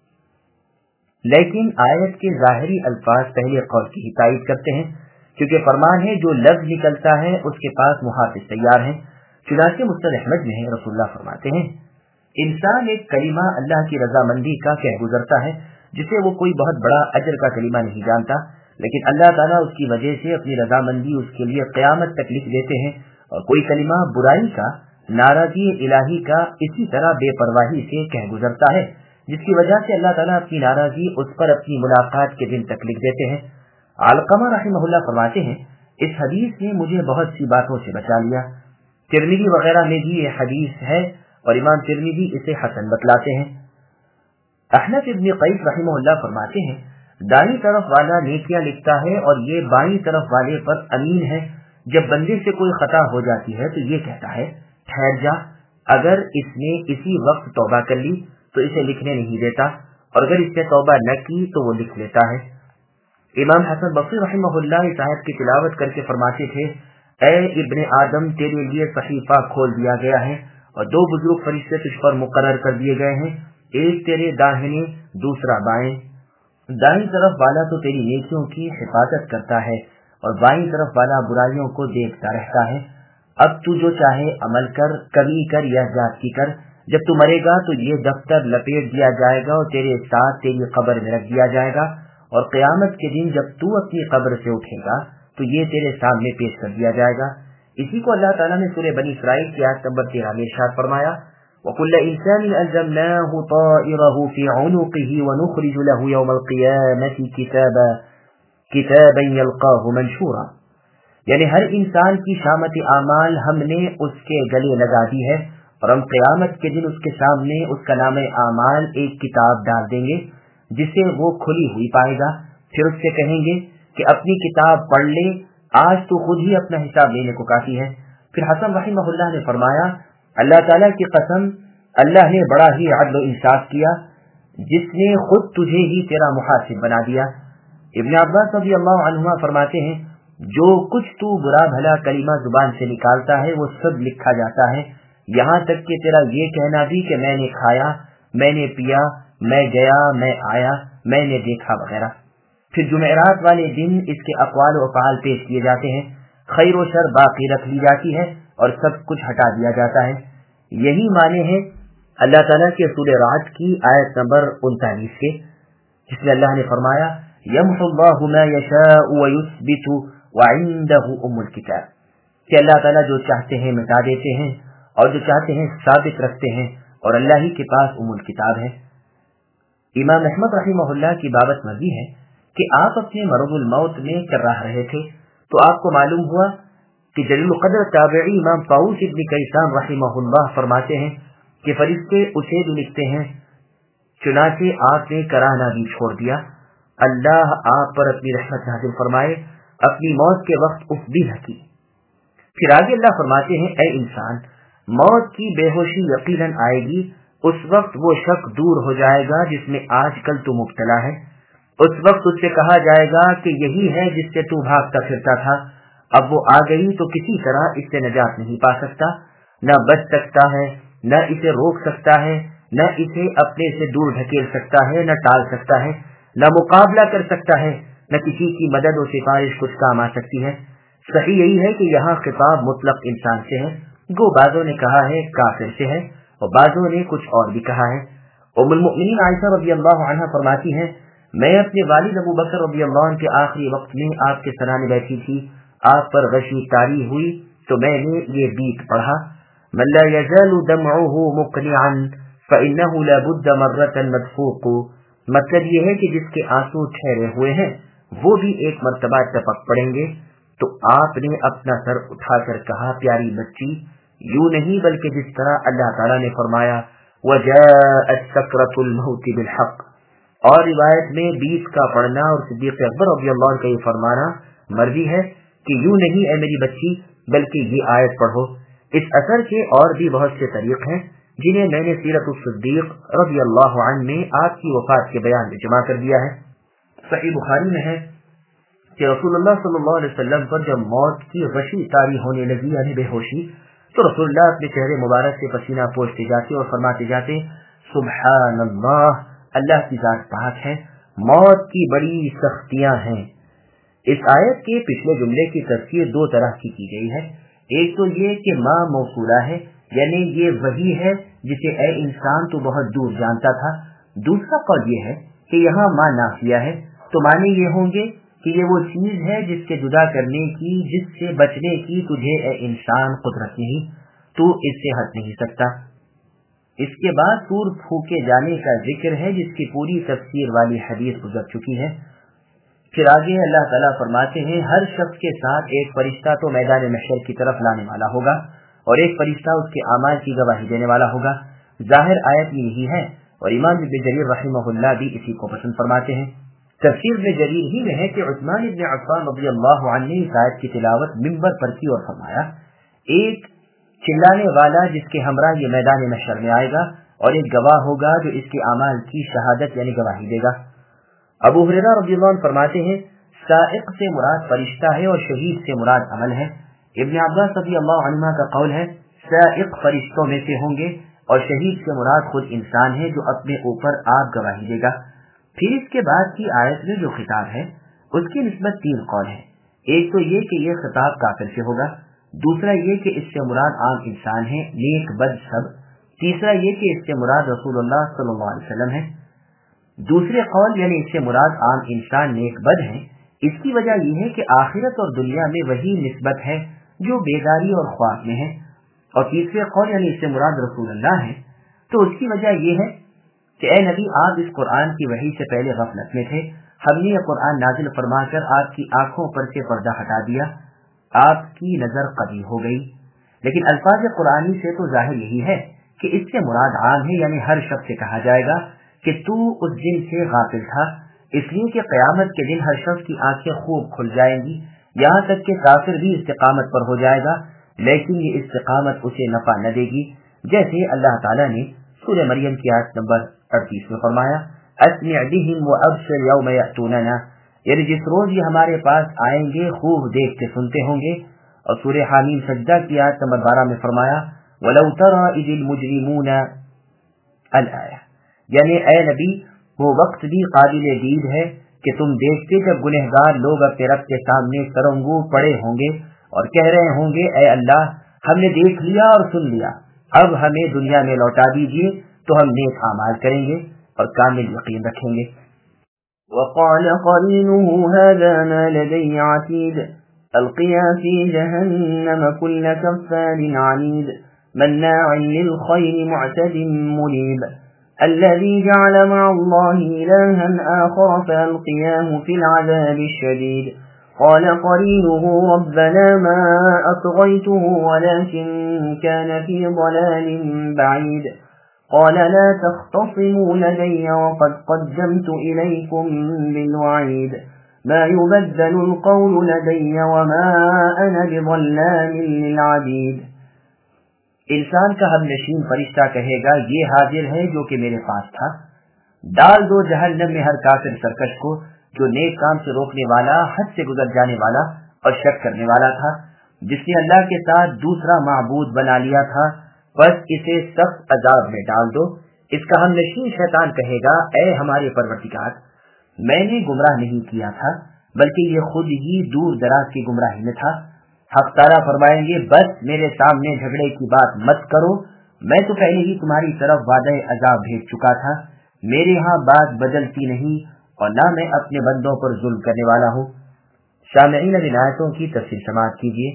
لیکن آیت کے ظاہری الفاظ پہلے قول کی ہی تائید کرتے ہیں، کیونکہ فرمان ہے جو لفظ نکلتا ہے اس کے پاس محافظ تیار ہیں۔ چنانچہ مسند احمد میں رسول اللہ فرماتے ہیں انسان ایک کلمہ اللہ کی رضامندی کا کہہ گزرتا ہے جسے وہ کوئی بہت بڑا اجر کا کلمہ نہیں جانتا، لیکن اللہ تعالیٰ اس کی وجہ سے اپنی رضامندی اس کے لیے قیامت تک لکھ دیتے ہیں۔ اور کوئی کلمہ برائی کا، ناراضی الہی کا اسی طرح بے پرواہی سے کہہ گزرتا ہے جس کی وجہ سے اللہ تعالیٰ اپنی ناراضی اس پر اپنی ملاقات کے دن تک لکھ دیتے ہیں۔ अलकमा रहमहुल्लाह फरमाते हैं, इस हदीस ने मुझे बहुत सी बातों से बचा लिया। तिरमिज़ी वगैरह में भी ये हदीस है और इमाम तिरमिज़ी इसे हसन बतलाते हैं। अहनफ इब्न कैस रहमहुल्लाह फरमाते हैं, दाईं तरफ वाला नेकियां लिखता है और ये बाईं तरफ वाले पर अमीन है। जब बंदे से कोई खता हो जाती है तो ये कहता है, ठहर जा, अगर इसने इसी वक्त तौबा कर ली तो इसे लिखने नहीं देता, और अगर इसने तौबा न की तो वो लिख लेता है। इमाम हसन बसरी रहमहुल्लाह इस आयत की तिलावत करके फरमाते थे, ए इब्ने आदम, तेरे लिए सहीफा खोल दिया गया है और दो बुजुर्ग फरिश्ते तुझ पर मुकर्रर कर दिए गए हैं, एक तेरे दाहिने दूसरा बाएं। दाईं तरफ वाला तो तेरी नेकियों की हिफाजत करता है और बाईं तरफ वाला बुराइयों को देखता रहता है। अब तू जो चाहे अमल कर, कमी कर या ज्यादती कर, जब तू मरेगा तो ये दफ्तर लपेट दिया जाएगा और तेरे साथ तेरी कब्र में रख दिया जाएगा, और क़यामत के दिन जब तू अपनी कब्र से उठेगा तो ये तेरे सामने पेश कर दिया जाएगा। इसी को अल्लाह ताला ने सूरह बनी इसराइल की आयत नंबर 13 में इरशाद फरमाया, वकुल्ल इंसानिन अल्ज़मनाहु ताइरहु फी उनुक़िही वनुख़रिजु लहु यौमल क़ियामति किताबन यल्क़ाहु मंशूरा। यानी हर इंसान की शामत आमाल हमने उसके गले लगा दी है और हम क़यामत के दिन उसके सामने उसका नाम आमाल एक किताब डाल देंगे जिसे वो खुली हुई पाएगा। फिर उससे कहेंगे कि अपनी किताब पढ़ ले, आज तो खुद ही अपना हिसाब लेने को काफी है। फिर हसन रहमहुल्लाह ने फरमाया, अल्लाह ताला की कसम, अल्लाह ने बड़ा ही अदल इंसाफ किया जिसने खुद तुझे ही तेरा मुहासिब बना दिया। इब्न अब्बास रज़ियल्लाहु अन्हुमा फरमाते हैं, जो कुछ तू बुरा भला कलीमा जुबान से निकालता है वो सब लिखा जाता है, यहाँ तक कि तेरा ये कहना भी कि मैंने खाया, मैंने पिया, मैं गया, मैं आया, मैंने देखा वगैरह। फिर जुमेरात वाले दिन इसके अक़वाल व अफ़आल पेश किए जाते हैं, खैर व शर बाकी रख ली जाती है और सब कुछ हटा दिया जाता है। यही माने हैं अल्लाह ताला के सूरह राद की आयत नंबर 39 के, जिसमें अल्लाह ने फरमाया, यम्हुल्लाहु मा यशाअु व युस्बितु व इंदहु उम्मुल किताब, कि अल्लाह ताला जो चाहते हैं मिटा देते हैं और जो चाहते हैं साबित रखते हैं, और अल्लाह ही के पास उम्मुल किताब है। इमाम अहमद रहमहुल्लाह की बाबत मर्जी है कि आप अपने मरदुल मौत में कर्राह रहे थे तो आपको मालूम हुआ कि जलीलुल क़द्र ताबिई इमाम ताऊस इब्न कैसान रहमहुल्लाह फरमाते हैं कि फरिश्ते उसे भी लिखते हैं, चुनाचे आपने कराहना भी छोड़ दिया, अल्लाह आप पर अपनी रहमत नाज़िल फरमाए, अपनी मौत के वक्त उफ भी हकी। फिर आगे अल्लाह फरमाते हैं, ए इंसान, मौत की बेहोशी यकीनन आएगी, उस वक्त वो शक दूर हो जाएगा जिसमें आजकल तू मुब्तला है। उस वक्त उससे कहा जाएगा कि यही है जिससे तू भागता फिरता था, अब वो आ गई तो किसी तरह इससे नजात नहीं पा सकता, न बच सकता है, न इसे रोक सकता है, न इसे अपने से दूर ढकेल सकता है, न टाल सकता है, न मुकाबला कर सकता है, न किसी की मदद और सिफारिश कुछ काम आ सकती है। सही यही है कि यहाँ खिताब मुतलक इंसान से है, गो बाजों ने कहा है काफिर से है और बाजों ने कुछ और भी कहा है। उम्मुल मुमिनीन आयशा रज़ियल्लाहु अन्हा फरमाती हैं, मैं अपने वालिद अबू बकर रज़ियल्लाहु अन्हु के आखिरी वक्त में आपके सराहने बैठी थी, आप पर गशी तारी हुई तो मैंने ये बीत पढ़ा, मन ला यज़ालु दमउहु मुक़निअन फ़इन्नहु ला बुद्द मर्रतन मदफूक़। मतलब ये है कि जिसके आंसू ठहरे हुए हैं वो भी एक मर्तबा टपक पड़ेंगे। तो आपने अपना सर उठाकर कहा, प्यारी बच्ची, यूं नहीं बल्कि जिस तरह अल्लाह ताला ने फरमाया, वजाअत सकरतुल मौत बिल हक़। और रिवायत में 20 का पढ़ना और सिद्दीक़ अकबर रज़ियल्लाहु अन्हु का ये फरमाना मर्जी है कि यूं नहीं ए मेरी बच्ची बल्कि ये आयत पढ़ो। इस असर के और भी बहुत से तरीक़ हैं जिन्हें मैंने सीरतुस सिद्दीक़ रज़ियल्लाहु अन्हु में आपकी वफात के बयान में जमा कर दिया है। सही बुखारी में है कि रसूलुल्लाह सल्लल्लाहु अलैहि वसल्लम पर जब मौत की गशी तारी होने लगी यानी बेहोशी, तो रसूलुल्लाह अपने चेहरे मुबारक से पसीना पोंछते जाते और फरमाते जाते, सुब्हानल्लाह, अल्लाह की जात पाक है, मौत की बड़ी सख्तियां हैं। इस आयत के पिछले जुमले की तफसीर दो तरह की गई है। एक तो ये कि माँ मौसूला है, यानी ये वही है जिसे ए इंसान तू बहुत दूर जानता था। दूसरा कौल ये है कि यहाँ माँ नाफिया है, तो माने ये होंगे कि ये वो चीज है जिसके जुदा करने की, जिससे बचने की तुझे ए इंसान कुदरत नहीं, तू इससे हट नहीं सकता। इसके बाद सूर फूके जाने का जिक्र है जिसकी पूरी तफसीर वाली हदीस गुजर चुकी है। پھر آگے اللہ تعالیٰ فرماتے ہیں ہر شخص کے ساتھ ایک فرشتہ تو میدان محشر کی طرف لانے والا ہوگا اور ایک فرشتہ اس کے اعمال کی گواہی دینے والا ہوگا۔ ظاہر آیت میں یہی ہے اور امام ابن جریر رحمہ اللہ بھی اسی کو پسند فرماتے ہیں۔ تفسیر ابن جریر ہی میں ہے کہ عثمان ابن عفان رضی اللہ عنہ نے اس آیت کی تلاوت منبر پر کی اور فرمایا ایک چلانے والا جس کے ہمراہ یہ میدان محشر میں آئے گا اور ایک گواہ ہوگا جو اس کے اعمال کی شہادت یعنی گواہی دے گا۔ ابو ہریرہ رضی اللہ عنہ فرماتے ہیں سائق سے مراد فرشتہ ہے اور شہید سے مراد عمل ہے۔ ابن عباس رضی اللہ عنہ کا قول ہے سائق فرشتوں میں سے ہوں گے اور شہید سے مراد خود انسان ہے جو اپنے اوپر آپ گواہی دے گا۔ پھر اس کے بعد کی آیت میں جو خطاب ہے اس کی نسبت 3 قول ہے۔ ایک تو یہ کہ یہ خطاب کافر سے ہوگا، دوسرا یہ کہ اس سے مراد عام انسان ہے نیک بد سب، تیسرا یہ کہ اس سے مراد رسول اللہ صلی اللہ علیہ وسلم ہے۔ دوسرے قول یعنی اس سے مراد عام انسان نیک بد ہیں، اس کی وجہ یہ ہے کہ آخرت اور دنیا میں وہی نسبت ہے جو بیداری اور خواب میں ہے، اور تیسرے قول یعنی اس سے مراد رسول اللہ ہے، تو اس کی وجہ یہ ہے کہ اے نبی آپ اس قرآن کی وحی سے پہلے غفلت میں تھے، ہم نے یہ قرآن نازل فرما کر آپ کی آنکھوں پر سے پردہ ہٹا دیا، آپ کی نظر قوی ہو گئی۔ لیکن الفاظ قرآنی سے تو ظاہر یہی ہے کہ اس سے مراد عام ہے، یعنی ہر شخص سے کہا جائے گا کہ تو اس دن سے غافل تھا، اس لیے کہ قیامت کے دن ہر شخص کی آنکھیں خوب کھل جائیں گی، یہاں تک کہ کافر بھی استقامت پر ہو جائے گا، لیکن یہ استقامت اسے نفع نہ دے گی، جیسے اللہ تعالیٰ نے سورہ مریم کی آیت نمبر 38 میں فرمایا اسمع بهم وابصر یوم یأتوننا، یعنی جس روز یہ ہمارے پاس آئیں گے خوب دیکھتے سنتے ہوں گے۔ اور سورہ حامیم سجدہ کی آیت نمبر 12 میں فرمایا وَلَوْ تَرَى إِذِ الْمُجْرِمُونَ الآیہ، یعنی اے نبی وہ وقت بھی قابل دید ہے کہ تم دیکھتے جب گنہگار لوگ اپنے رب کے سامنے سرنگوں پڑے ہوں گے اور کہہ رہے ہوں گے اے اللہ ہم نے دیکھ لیا اور سن لیا، اب ہمیں دنیا میں لوٹا دیجیے تو ہم نیک اعمال کریں گے اور کامل یقین رکھیں گے۔ وقال قرينه هذا ما لدي عتيد القيا في جهنم كل كفار عنيد مناع للخير معتد مريب الذي جعل مع الله إلها آخر فألقياه في العذاب الشديد قال قرينه ربنا ما أطغيته ولكن كان في ضلال بعيد قال لا تختصموا لدي وقد قدمت إليكم بالوعيد ما يبدل القول لدي وما أنا بظلام للعبيد۔ انسان کا ہم نشین فرشتہ کہے گا یہ حاضر ہے جو کہ میرے پاس تھا، ڈال دو جہنم میں ہر کافر سرکش کو جو نیک کام سے روکنے والا، حد سے گزر جانے والا اور شک کرنے والا تھا، جس نے اللہ کے ساتھ دوسرا معبود بنا لیا تھا، بس اسے سخت عذاب میں ڈال دو۔ اس کا ہم نشین شیطان کہے گا اے ہمارے پروردگار میں نے گمراہ نہیں کیا تھا بلکہ یہ خود ہی دور دراز کی گمراہی میں تھا۔ حق تعالیٰ فرمائیں گے بس میرے سامنے جھگڑے کی بات مت کرو، میں تو پہلے ہی تمہاری طرف وعدہ عذاب بھیج چکا تھا، میرے ہاں بات بدلتی نہیں اور نہ میں اپنے بندوں پر ظلم کرنے والا ہوں۔ سامعین اب ان آیتوں کی تفصیل سماعت کیجیے۔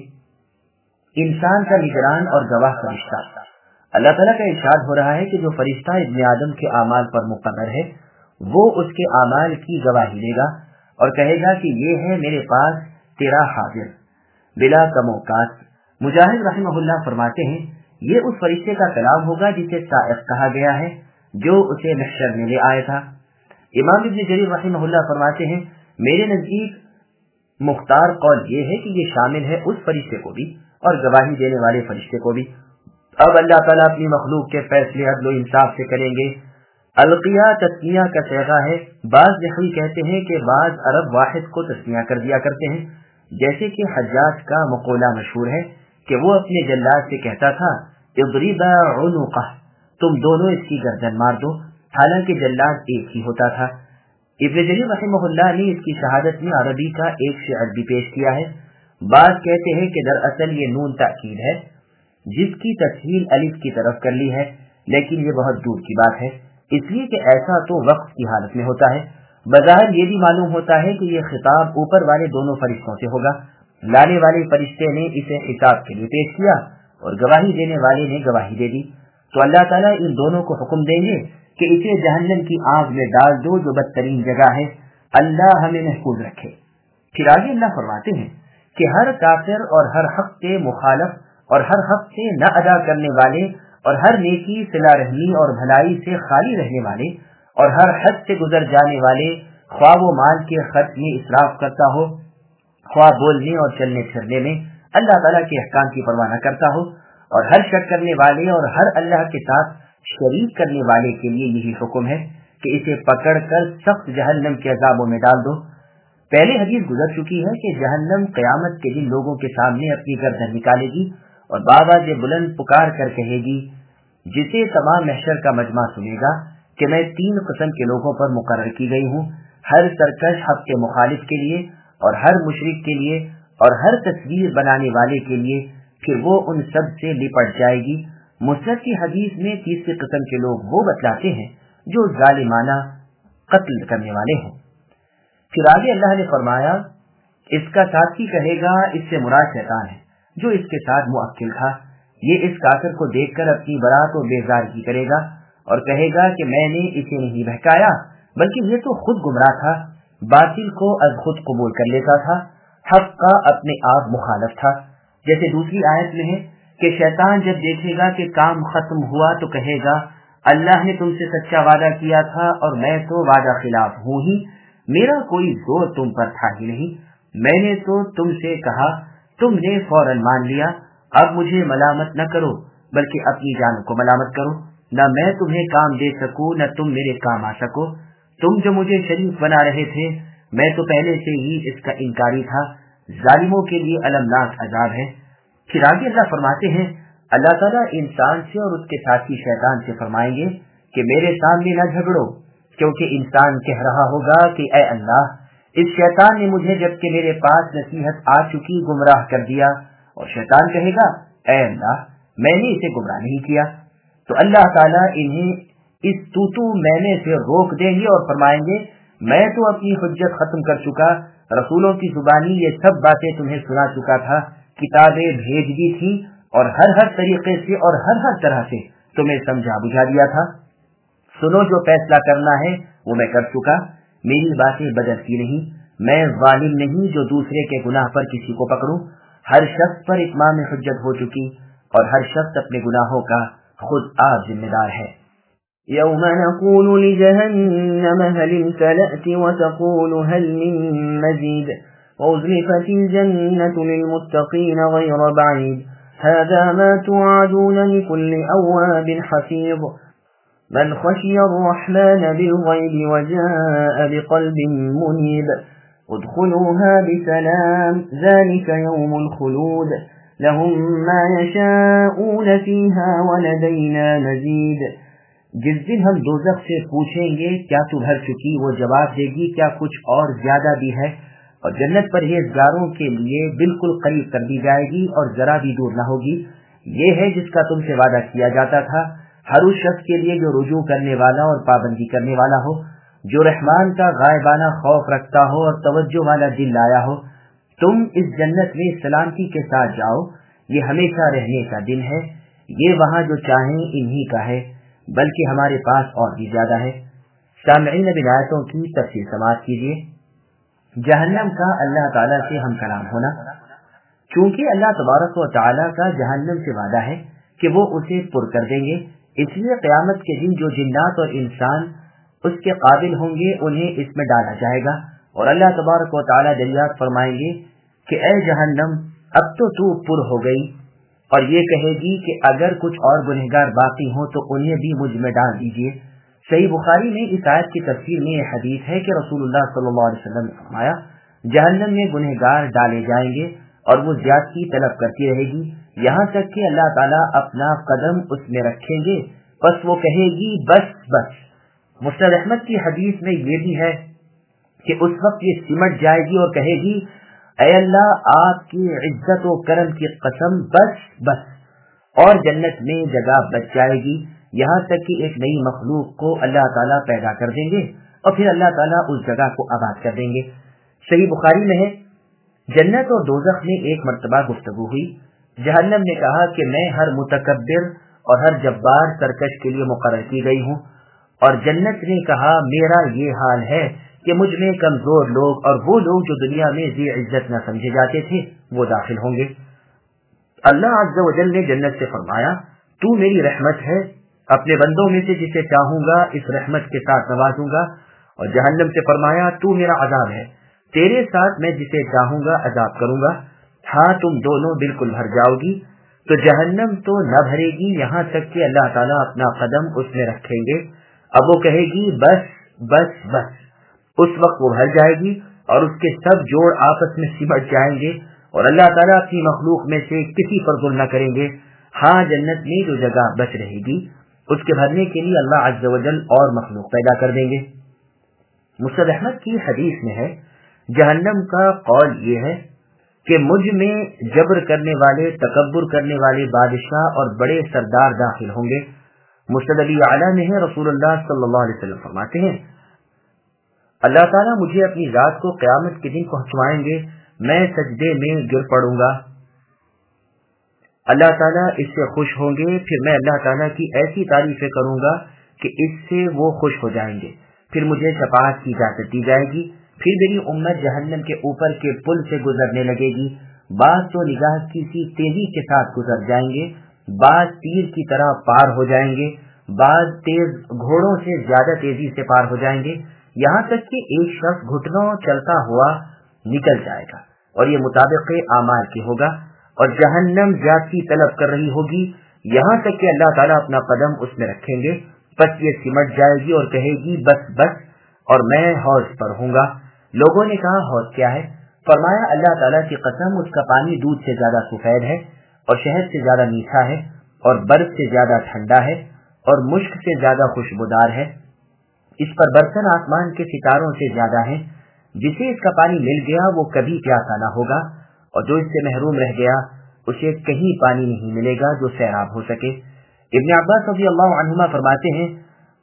انسان کا نگران اور گواہ فرشتہ، اللہ تعالیٰ کا ارشاد ہو رہا ہے کہ جو فرشتہ ابن آدم کے اعمال پر مقرر ہے وہ اس کے اعمال کی گواہی دے گا اور کہے گا کہ یہ ہے میرے پاس تیرا حاضر بلا کموکات۔ مجاہد رحمہ اللہ فرماتے ہیں یہ اس فرشتے کا کلام ہوگا جسے سائق کہا گیا ہے جو اسے محشر میں لے آیا تھا۔ امام ابن جریر رحمہ اللہ فرماتے ہیں میرے نزدیک مختار قول یہ ہے کہ یہ شامل ہے اس فرشتے کو بھی اور گواہی دینے والے فرشتے کو بھی۔ اب اللہ تعالیٰ اپنی مخلوق کے فیصلے عدل و انصاف سے کریں گے۔ القیہ تسنیہ کا صیغہ ہے، بعض نحوی کہتے ہیں کہ بعض عرب واحد کو تسنیہ کر دیا کرتے ہیں، جیسے کہ حجاج کا مقولہ مشہور ہے کہ وہ اپنے جلاد سے کہتا تھا اضربا عنقہ، تم دونوں اس کی گردن مار دو، حالانکہ جلاد ایک ہی ہوتا تھا۔ ابن جریر رحمہ اللہ نے اس کی شہادت میں عربی کا ایک شعر بھی پیش کیا ہے۔ بعض کہتے ہیں کہ دراصل یہ نون تاکید ہے جس کی تسہیل الف کی طرف کر لی ہے، لیکن یہ بہت دور کی بات ہے، اس لیے کہ ایسا تو وقت کی حالت میں ہوتا ہے۔ بظاہر یہ بھی معلوم ہوتا ہے کہ یہ خطاب اوپر والے دونوں فرشتوں سے ہوگا، لانے والے فرشتے نے اسے حساب کے لیے پیش کیا اور گواہی دینے والے نے گواہی دے دی، تو اللہ تعالیٰ ان دونوں کو حکم دیں گے کہ اسے جہنم کی آگ میں ڈال دو جو بدترین جگہ ہے، اللہ ہمیں محفوظ رکھے۔ پھر آگے اللہ فرماتے ہیں کہ ہر کافر اور ہر حق کے مخالف اور ہر حق سے نہ ادا کرنے والے اور ہر نیکی صلہ رحمی اور بھلائی سے خالی رہنے والے اور ہر حد سے گزر جانے والے، خواہ و مال کے خرچ میں اسراف کرتا ہو، خواہ بولنے اور چلنے پھرنے میں اللہ تعالیٰ کے احکام کی پرواہ نہ کرتا ہو، اور ہر شک کرنے والے اور ہر اللہ کے ساتھ شریک کرنے والے کے لیے یہی حکم ہے کہ اسے پکڑ کر سخت جہنم کے عذابوں میں ڈال دو۔ پہلے حدیث گزر چکی ہے کہ جہنم قیامت کے دن لوگوں کے سامنے اپنی گردن نکالے گی اور بآواز بلند پکار کر کہے گی، جسے تمام محشر کا مجمع سنے گا، کہ میں 3 قسم کے لوگوں پر مقرر کی گئی ہوں، ہر سرکش حق کے مخالف کے لیے اور ہر مشرک کے لیے اور ہر تصویر بنانے والے کے لیے، پھر وہ ان سب سے لپٹ جائے گی۔ مسند کی حدیث میں تیسری قسم کے لوگ وہ بتلاتے ہیں جو ظالمانہ قتل کرنے والے ہیں۔ پھر آگے اللہ نے فرمایا، اس کا ساتھی کہے گا، اس سے مراد شیطان ہے جو اس کے ساتھ موکل تھا، یہ اس کافر کو دیکھ کر اپنی برات و بیزارگی کرے گا اور کہے گا کہ میں نے اسے نہیں بہکایا، بلکہ یہ تو خود گمراہ تھا، باطل کو از خود قبول کر لیتا تھا، حق کا اپنے آپ مخالف تھا۔ جیسے دوسری آیت میں ہے کہ شیطان جب دیکھے گا کہ کام ختم ہوا تو کہے گا، اللہ نے تم سے سچا وعدہ کیا تھا اور میں تو وعدہ خلاف ہوں ہی، میرا کوئی زور تم پر تھا ہی نہیں، میں نے تو تم سے کہا، تم نے فوراً مان لیا، اب مجھے ملامت نہ کرو بلکہ اپنی جان کو ملامت کرو، نہ میں تمہیں کام دے سکوں نہ تم میرے کام آ سکو، تم جو مجھے شریک بنا رہے تھے، میں تو پہلے سے ہی اس کا انکاری تھا، ظالموں کے لیے المناک عذاب ہے۔ پھر آگے اللہ فرماتے ہیں، اللہ تعالیٰ انسان سے اور اس کے ساتھی شیطان سے فرمائیں گے کہ میرے سامنے نہ جھگڑو، کیونکہ انسان کہہ رہا ہوگا کہ اے اللہ، اس شیطان نے مجھے جبکہ میرے پاس نصیحت آ چکی گمراہ کر دیا، اور شیطان کہے گا، اے اللہ، میں نے اسے گمراہ نہیں کیا۔ تو اللہ تعالیٰ انہیں اس تو میں سے روک دیں گے اور فرمائیں گے، میں تو اپنی حجت ختم کر چکا، رسولوں کی زبانی یہ سب باتیں تمہیں سنا چکا تھا، کتابیں بھیج دی تھی اور ہر طریقے سے اور ہر طرح سے تمہیں سمجھا بجھا دیا تھا، سنو جو فیصلہ کرنا ہے وہ میں کر چکا، میری باتیں بدلتی نہیں، میں ظالم نہیں جو دوسرے کے گناہ پر کسی کو پکڑوں، ہر شخص پر اتمام حجت ہو چکی اور ہر شخص اپنے گناہوں کا خود آپ ذمہ دار ہے۔ يوم نقول لجهنم هل امتلأت وتقول هل من مزيد وأزلفت الجنة للمتقين غير بعيد هذا ما توعدون لكل أواب حفيظ من خشي الرحمن بالغيب وجاء بقلب منيب ادخلوها بسلام ذلك يوم الخلود لهم ما يشاءون فيها ولدينا مزيد۔ جس دن ہم دوزخ سے پوچھیں گے کیا تو بھر چکی، وہ جواب دے گی کیا کچھ اور زیادہ بھی ہے، اور جنت پرہیزگاروں کے لیے بالکل قریب کر دی جائے گی اور ذرا بھی دور نہ ہوگی، یہ ہے جس کا تم سے وعدہ کیا جاتا تھا، ہر اس شخص کے لیے جو رجوع کرنے والا اور پابندی کرنے والا ہو، جو رحمان کا غائبانہ خوف رکھتا ہو اور توجہ والا دل لایا ہو۔ تم اس جنت میں سلامتی کے ساتھ جاؤ، یہ ہمیشہ رہنے کا دن ہے، یہ وہاں جو چاہیں انہی کا ہے، بلکہ ہمارے پاس اور بھی زیادہ ہے۔ سامعین اب آیتوں کی تفصیل سماعت کیجیے۔ جہنم کا اللہ تعالیٰ سے ہم کلام ہونا، چونکہ اللہ تبارک و تعالیٰ کا جہنم سے وعدہ ہے کہ وہ اسے پر کر دیں گے، اس لیے قیامت کے دن جو جنات اور انسان اس کے قابل ہوں گے انہیں اس میں ڈالا جائے گا، اور اللہ تبارک و تعالیٰ دریافت فرمائیں گے کہ اے جہنم اب تو پر ہو گئی، اور یہ کہے گی کہ اگر کچھ اور گنہگار باقی ہوں تو انہیں بھی مجھ میں ڈال دیجیے۔ صحیح بخاری میں اس آیت کی تفسیر میں یہ حدیث ہے کہ رسول اللہ صلی اللہ علیہ وسلم نے فرمایا، جہنم میں گنہگار ڈالے جائیں گے اور وہ زیادتی طلب کرتی رہے گی یہاں تک کہ اللہ تعالیٰ اپنا قدم اس میں رکھیں گے، بس وہ کہے گی بس بس۔ مسند احمد کی حدیث میں یہ بھی ہے کہ اس وقت یہ سمٹ جائے گی اور کہے گی، اے اللہ آپ کی عزت و کرم کی قسم بس بس، اور جنت میں جگہ بچ جائے گی، یہاں تک کہ ایک نئی مخلوق کو اللہ تعالیٰ پیدا کر دیں گے اور پھر اللہ تعالیٰ اس جگہ کو آباد کر دیں گے۔ صحیح بخاری میں ہے، جنت اور دوزخ میں ایک مرتبہ گفتگو ہوئی، جہنم نے کہا کہ میں ہر متکبر اور ہر جبار سرکش کے لیے مقرر کی گئی ہوں، اور جنت نے کہا میرا یہ حال ہے کہ مجھ میں کمزور لوگ اور وہ لوگ جو دنیا میں ذی عزت نہ سمجھے جاتے تھے وہ داخل ہوں گے۔ اللہ عز و جل نے جنت سے فرمایا تو میری رحمت ہے، اپنے بندوں میں سے جسے چاہوں گا اس رحمت کے ساتھ نوازوں گا، اور جہنم سے فرمایا تو میرا عذاب ہے، تیرے ساتھ میں جسے چاہوں گا عذاب کروں گا، ہاں تم دونوں بالکل بھر جاؤ گی۔ تو جہنم تو نہ بھرے گی یہاں تک کہ اللہ تعالیٰ اپنا قدم اس میں رکھیں گے، اب وہ کہے گی بس بس بس، اس وقت وہ بھر جائے گی اور اس کے سب جوڑ آپس میں سمٹ جائیں گے، اور اللہ تعالیٰ اپنی مخلوق میں سے کسی پر ظلم نہ کریں گے۔ ہاں جنت میں جو جگہ بچ رہے گی اس کے بھرنے کے لیے اللہ عز و جل اور مخلوق پیدا کر دیں گے۔ مسند احمد کی حدیث میں ہے جہنم کا قول یہ ہے کہ مجھ میں جبر کرنے والے، تکبر کرنے والے بادشاہ اور بڑے سردار داخل ہوں گے۔ مسند ابی اعلیٰ میں ہے رسول اللہ صلی اللہ علیہ وسلم فرماتے ہیں اللہ تعالیٰ مجھے اپنی ذات کو قیامت کے دن پہنچوائیں گے، میں سجدے میں گر پڑوں گا، اللہ تعالیٰ اس سے خوش ہوں گے، پھر میں اللہ تعالیٰ کی ایسی تعریفیں کروں گا کہ اس سے وہ خوش ہو جائیں گے، پھر مجھے شفاعت کی اجازت دی جائے گی، پھر میری امت جہنم کے اوپر کے پل سے گزرنے لگے گی، بعض تو نگاہ کی سی تیزی کے ساتھ گزر جائیں گے، بعض تیر کی طرح پار ہو جائیں گے، بعض تیز گھوڑوں سے زیادہ تیزی سے پار ہو جائیں گے، یہاں تک کہ ایک شخص گھٹنوں چلتا ہوا نکل جائے گا، اور یہ مطابق اعمال کے ہوگا، اور جہنم زیادتی طلب کر رہی ہوگی یہاں تک کہ اللہ تعالیٰ اپنا قدم اس میں رکھیں گے، پس یہ سمٹ جائے گی اور کہے گی بس بس، اور میں حوض پر ہوں گا۔ لوگوں نے کہا حوض کیا ہے؟ فرمایا اللہ تعالیٰ کی قسم اس کا پانی دودھ سے زیادہ سفید ہے، اور شہد سے زیادہ میٹھا ہے، اور برف سے زیادہ ٹھنڈا ہے، اور مشک سے زیادہ خوشبودار ہے، اس پر برتن آسمان کے ستاروں سے زیادہ ہیں، جسے اس کا پانی مل گیا وہ کبھی پیاسا نہ ہوگا، اور جو اس سے محروم رہ گیا اسے کہیں پانی نہیں ملے گا جو سیراب ہو سکے۔ ابن عباس رضی اللہ عنہما فرماتے ہیں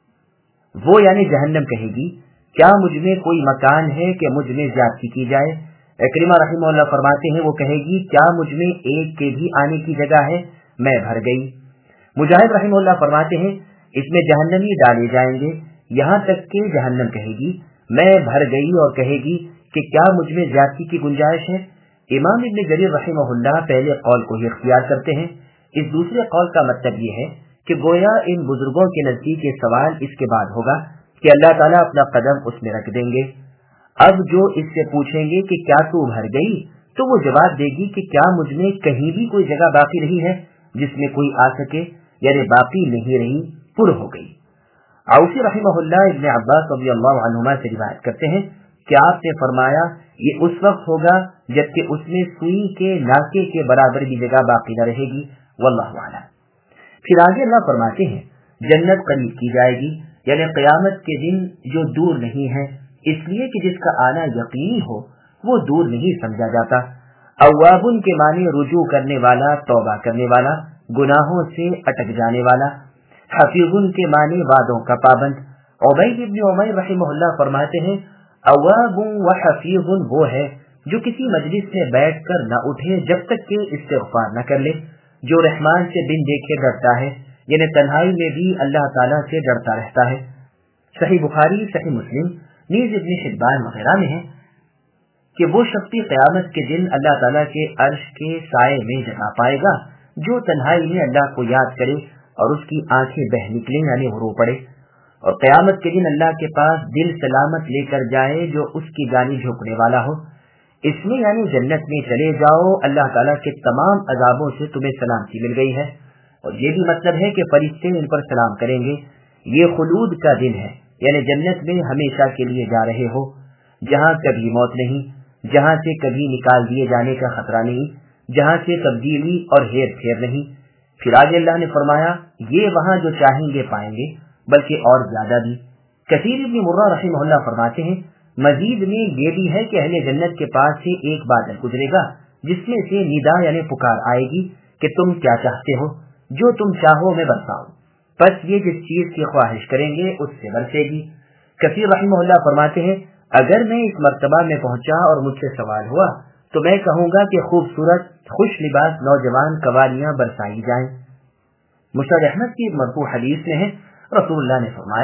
وہ یعنی جہنم کہے گی کیا مجھ میں کوئی مکان ہے کہ مجھ میں زیادتی کی جائے؟ اکرمہ رحمہ اللہ فرماتے ہیں وہ کہے گی کیا مجھ میں ایک کے بھی آنے کی جگہ ہے؟ میں بھر گئی۔ مجاہد رحمہ اللہ فرماتے ہیں اس میں جہنمی ڈالے جائیں گے یہاں تک کہ جہنم کہے گی میں بھر گئی، اور کہے گی کہ کیا مجھ میں زیادتی کی گنجائش ہے؟ امام ابن جریر رحمہ اللہ پہلے قول کو ہی اختیار کرتے ہیں، اس دوسرے قول کا مطلب یہ ہے کہ گویا ان بزرگوں کے نزدیک یہ سوال اس کے بعد ہوگا کہ اللہ تعالیٰ اپنا قدم اس میں رکھ دیں گے۔ اب جو اس سے پوچھیں گے کہ کیا تو بھر گئی، تو وہ جواب دے گی کہ کیا مجھ میں کہیں بھی کوئی جگہ باقی رہی ہے جس میں کوئی آ سکے، یعنی باقی نہیں رہی، پر ہو گئی۔ عوفی رحمہ اللہ ابن عباس رضی اللہ عنہما سے روایت کرتے ہیں کہ آپ نے فرمایا یہ اس وقت ہوگا جبکہ اس میں سوئی کے ناکے کے برابر بھی جگہ باقی نہ رہے گی، واللہ اعلم۔ پھر آگے اللہ فرماتے ہیں جنت قریب کی جائے گی، یعنی قیامت کے دن جو دور نہیں ہے، اس لیے کہ جس کا آنا یقینی ہو وہ دور نہیں سمجھا جاتا۔ اوابن کے معنی رجوع کرنے والا، توبہ کرنے والا، گناہوں سے اٹک جانے والا۔ حفیظن کے معنی وعدوں کا پابند۔ عبید ابن عمیر رحمہ اللہ فرماتے ہیں اواب و حفیظ وہ ہے جو کسی مجلس میں بیٹھ کر نہ اٹھے جب تک کہ استغفار نہ کر لے، جو رحمان سے بن دیکھے ڈرتا ہے، یعنی تنہائی میں بھی اللہ تعالیٰ سے ڈرتا رہتا ہے۔ صحیح بخاری، صحیح مسلم، نیز ابن حبان وغیرہ میں ہے کہ وہ شخص قیامت کے دن اللہ تعالیٰ کے عرش کے سائے میں جگہ پائے گا جو تنہائی میں اللہ کو یاد کرے اور اس کی آنکھیں بہ نکلیں یعنی رو پڑے، اور قیامت کے دن اللہ کے پاس دل سلامت لے کر جائے جو اس کی جانب جھکنے والا ہو۔ اس میں یعنی جنت میں چلے جاؤ، اللہ تعالیٰ کے تمام عذابوں سے تمہیں سلامتی مل گئی ہے، اور یہ بھی مطلب ہے کہ فرشتے ان پر سلام کریں گے۔ یہ خلود کا دن ہے، یعنی جنت میں ہمیشہ کے لیے جا رہے ہو، جہاں کبھی موت نہیں، جہاں سے کبھی نکال دیے جانے کا خطرہ نہیں، جہاں سے تبدیلی اور ہیر پھیر نہیں۔ پھر آگے اللہ نے فرمایا یہ وہاں جو چاہیں گے پائیں گے، بلکہ اور زیادہ بھی۔ کثیر ابن مرہ رحمہ اللہ فرماتے ہیں مزید میں یہ بھی ہے کہ اہل جنت کے پاس سے ایک بادل گزرے گا جس میں سے ندا یعنی پکار آئے گی کہ تم کیا چاہتے ہو، جو تم چاہو میں برساؤں، پس یہ جس چیز کی خواہش کریں گے اس سے برسے گی۔ کثیر رحمہ اللہ فرماتے ہیں اگر میں اس مرتبہ میں پہنچا اور مجھ سے سوال ہوا تو میں کہوں گا کہ خوبصورت خوش لباس نوجوان قوالیاں برسائی جائیں۔ مسند احمد کی مرفوع حدیث میں ہے رسول اللہ نے فرمایا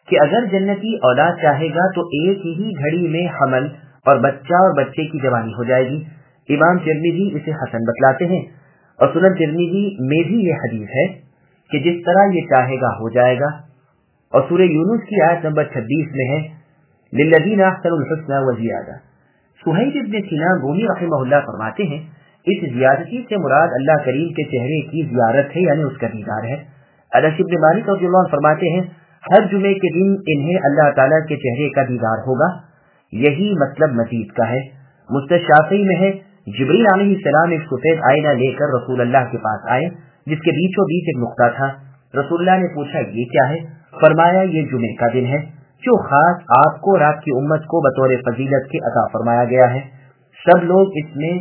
کہ اگر جنتی اولاد چاہے گا تو ایک ہی گھڑی میں حمل اور بچہ اور بچے کی جوانی ہو جائے گی۔ امام ترمذی اسے حسن بتلاتے ہیں، اور سنن ترمذی میں بھی یہ حدیث ہے کہ جس طرح یہ چاہے گا ہو جائے گا۔ اور سورہ یونس کی آیت نمبر 26 میں ہے للذین احسنوا الحسنى وزیادہ۔ سہیل ابن سینا گونی رحمہ اللہ فرماتے ہیں اس زیادتی سے مراد اللہ کریم کے چہرے کی زیارت ہے، یعنی اس کا دیدار ہے۔ انس بن مالک رضی اللہ عنہ فرماتے ہیں ہر جمعے کے دن انہیں اللہ تعالیٰ کے چہرے کا دیدار ہوگا، یہی مطلب مزید کا ہے۔ مستشفی شافعی میں ہے جبریل علیہ السلام ایک سفید آئینہ لے کر رسول اللہ کے پاس آئے جس کے بیچوں بیچ ایک نقطہ تھا۔ رسول اللہ نے پوچھا یہ کیا ہے؟ فرمایا یہ جمعے کا دن ہے جو خاص آپ کو اور آپ کی امت کو بطور فضیلت کے عطا فرمایا گیا ہے۔ سب لوگ اس میں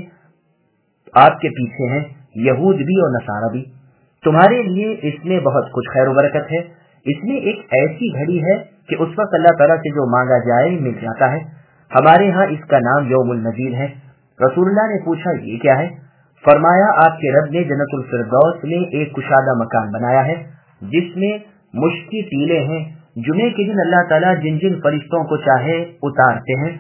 آپ کے پیچھے ہیں، یہود بھی اور نصارہ بھی۔ تمہارے لیے اس میں بہت کچھ خیر و برکت ہے۔ اس میں ایک ایسی گھڑی ہے کہ اس وقت اللہ تعالیٰ سے جو مانگا جائے مل جاتا ہے۔ ہمارے ہاں اس کا نام یوم النذیر ہے۔ رسول اللہ نے پوچھا یہ کیا ہے؟ فرمایا آپ کے رب نے جنت الفردوس میں ایک کشادہ مکان بنایا ہے جس میں مشکی ٹیلے ہیں۔ جمعے کے دن اللہ تعالیٰ جن جن فرشتوں کو چاہے اتارتے ہیں۔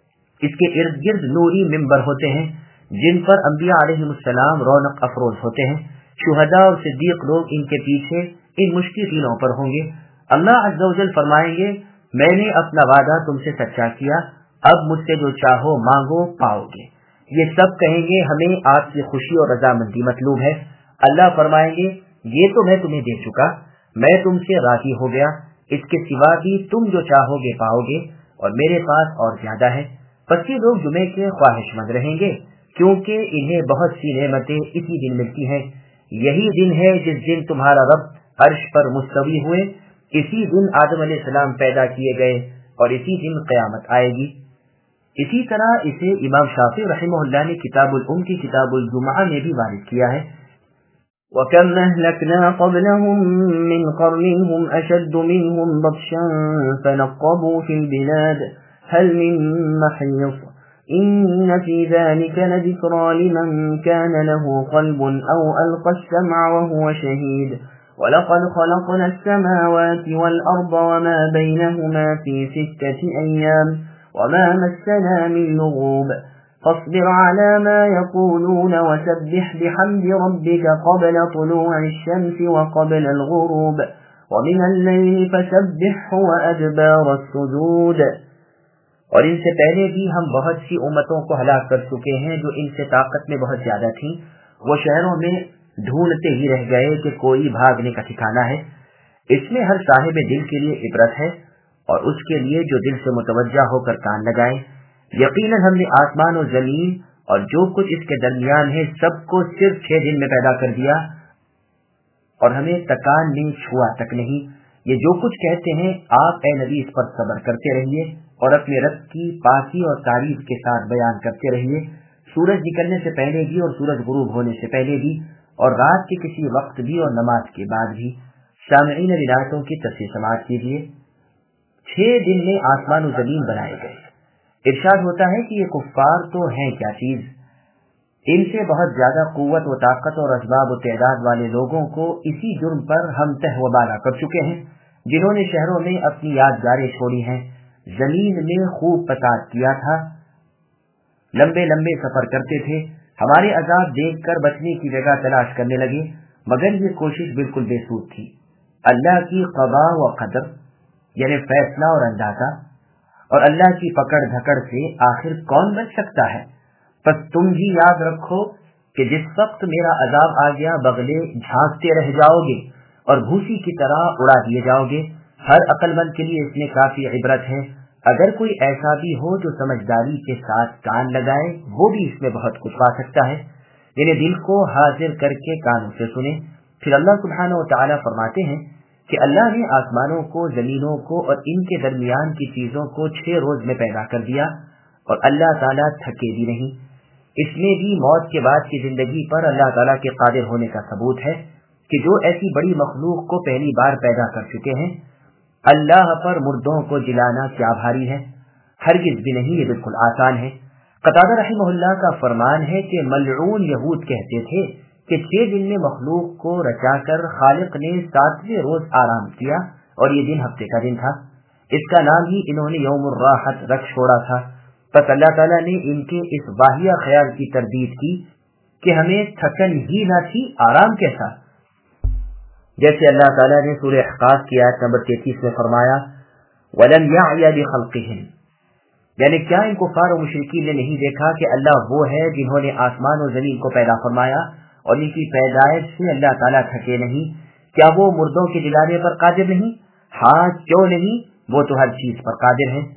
اس کے ارد گرد نوری ممبر ہوتے ہیں جن پر انبیاء علیہ السلام رونق افروز ہوتے ہیں۔ شہداء اور صدیق لوگ ان کے پیچھے ان مشکی ٹیلوں پر ہوں گے۔ اللہ عز و جل فرمائیں گے میں نے اپنا وعدہ تم سے سچا کیا، اب مجھ سے جو چاہو مانگو پاؤ گے۔ یہ سب کہیں گے ہمیں آپ کی خوشی اور رضامندی مطلوب ہے۔ اللہ فرمائیں گے یہ تو میں تمہیں دے چکا، میں تم سے راضی ہو گیا، اس کے سوا بھی تم جو چاہو گے پاؤ گے اور میرے پاس اور زیادہ ہے۔ پس یہ لوگ جمعے کے خواہش مند رہیں گے کیونکہ انہیں بہت سی نعمتیں اسی دن ملتی ہیں۔ یہی دن ہے جس دن تمہارا رب عرش پر مستوی ہوئے، اسی دن آدم علیہ السلام پیدا کیے گئے اور اسی دن قیامت آئے گی۔ اسی طرح اسے امام شافعی رحمہ اللہ نے کتاب الام کی کتاب الجمعہ میں بھی وارد کیا ہے۔ وَكَمْ أَهْلَكْنَا قَبْلَهُمْ مِنْ قَرْنٍ هُمْ أَشَدُّ مِنْهُمْ بَطْشًا فَنَقَّبُوا فِي الْبِلَادِ هَلْ مِنْ مَحِيصٍ إِنَّ فِي ذَلِكَ لَذِكْرَى لِمَنْ كَانَ لَهُ قَلْبٌ أَوْ أَلْقَى السَّمْعَ وَهُوَ شَهِيدٌ وَلَقَدْ خَلَقْنَا السَّمَاوَاتِ وَالْأَرْضَ وَمَا بَيْنَهُمَا فِي 6 أَيَّامٍ وَمَا مَسَّنَا مِن لُغُوبٍ فاصبر على ما يقولون وسبح بحمد ربك قبل طلوع الشمس وقبل الغروب ومن الليل فسبحه وأدبار السجود۔ اور ان سے پہلے بھی ہم بہت سی امتوں کو ہلاک کر چکے ہیں جو ان سے طاقت میں بہت زیادہ تھیں، وہ شہروں میں ڈھونڈتے ہی رہ گئے کہ کوئی بھاگنے کا ٹھکانہ ہے۔ اس میں ہر صاحب دل کے لیے عبرت ہے اور اس کے لیے جو دل سے متوجہ ہو کر کان لگائے۔ یقیناً ہم نے آسمان و زمین اور جو کچھ اس کے درمیان ہے سب کو صرف 6 دن میں پیدا کر دیا اور ہمیں تکان میں چھوا تک نہیں۔ یہ جو کچھ کہتے ہیں آپ اے نبی اس پر صبر کرتے رہیے اور اپنے رب کی پاکی اور تعریف کے ساتھ بیان کرتے رہیے، سورج نکلنے سے پہلے بھی اور سورج غروب ہونے سے پہلے بھی اور رات کے کسی وقت بھی اور نماز کے بعد بھی۔ سامعین روایتوں کی تفصیل سماعت کیجیے۔ 6 دن میں آسمان و زمین بنائے گئے۔ ارشاد ہوتا ہے کہ یہ کفار تو ہیں کیا چیز، ان سے بہت زیادہ قوت و طاقت اور اسباب و تعداد والے لوگوں کو اسی جرم پر ہم تہ و بالا کر چکے ہیں جنہوں نے شہروں میں اپنی یادگاریں چھوڑی ہیں، زمین میں خوب فساد کیا تھا، لمبے لمبے سفر کرتے تھے، ہمارے عذاب دیکھ کر بچنے کی جگہ تلاش کرنے لگے، مگر یہ کوشش بالکل بے سود تھی۔ اللہ کی قضا و قدر یعنی فیصلہ اور اندازہ اور اللہ کی پکڑ دھکڑ سے آخر کون بچ سکتا ہے؟ پس تم بھی یاد رکھو کہ جس وقت میرا عذاب آ گیا بغلے جھانکتے رہ جاؤ گے اور بھوسی کی طرح اڑا دیے جاؤ گے۔ ہر عقل مند کے لیے اس میں کافی عبرت ہے، اگر کوئی ایسا بھی ہو جو سمجھداری کے ساتھ کان لگائے وہ بھی اس میں بہت کچھ پا سکتا ہے، یعنی دل کو حاضر کر کے کانوں سے سنے۔ پھر اللہ سبحانہ و تعالیٰ فرماتے ہیں کہ اللہ نے آسمانوں کو، زمینوں کو اور ان کے درمیان کی چیزوں کو 6 روز میں پیدا کر دیا اور اللہ تعالیٰ تھکے بھی نہیں۔ اس میں بھی موت کے بعد کی زندگی پر اللہ تعالیٰ کے قادر ہونے کا ثبوت ہے کہ جو ایسی بڑی مخلوق کو پہلی بار پیدا کر چکے ہیں، اللہ پر مردوں کو جلانا کیا بھاری ہے؟ ہرگز بھی نہیں، یہ بالکل آسان ہے۔ قتادہ رحمہ اللہ کا فرمان ہے کہ ملعون یہود کہتے تھے کہ 6 دن میں مخلوق کو رچا کر خالق نے 7ویں روز آرام کیا اور یہ دن ہفتے کا دن تھا۔ اس کا نام ہی انہوں نے یوم الراحت رکھ چھوڑا تھا۔ پس اللہ تعالیٰ نے ان کے اس واہیہ خیال کی تردید کی کہ ہمیں تھکن ہی نہ تھی، آرام کیسا؟ جیسے اللہ تعالیٰ نے سورہ احقاف کی آیت نمبر 33 میں فرمایا وَلَمْ يَعْيَ بِخَلْقِهِمْ، یعنی کیا ان کفار و مشرکین نے نہیں دیکھا کہ اللہ وہ ہے جنہوں نے آسمان و زمین کو پیدا فرمایا اور ان کی پیدائش سے اللہ تعالیٰ تھکے نہیں؟ کیا وہ مردوں کے جلانے پر قادر نہیں؟ ہاں کیوں نہیں، وہ تو ہر چیز پر قادر ہیں۔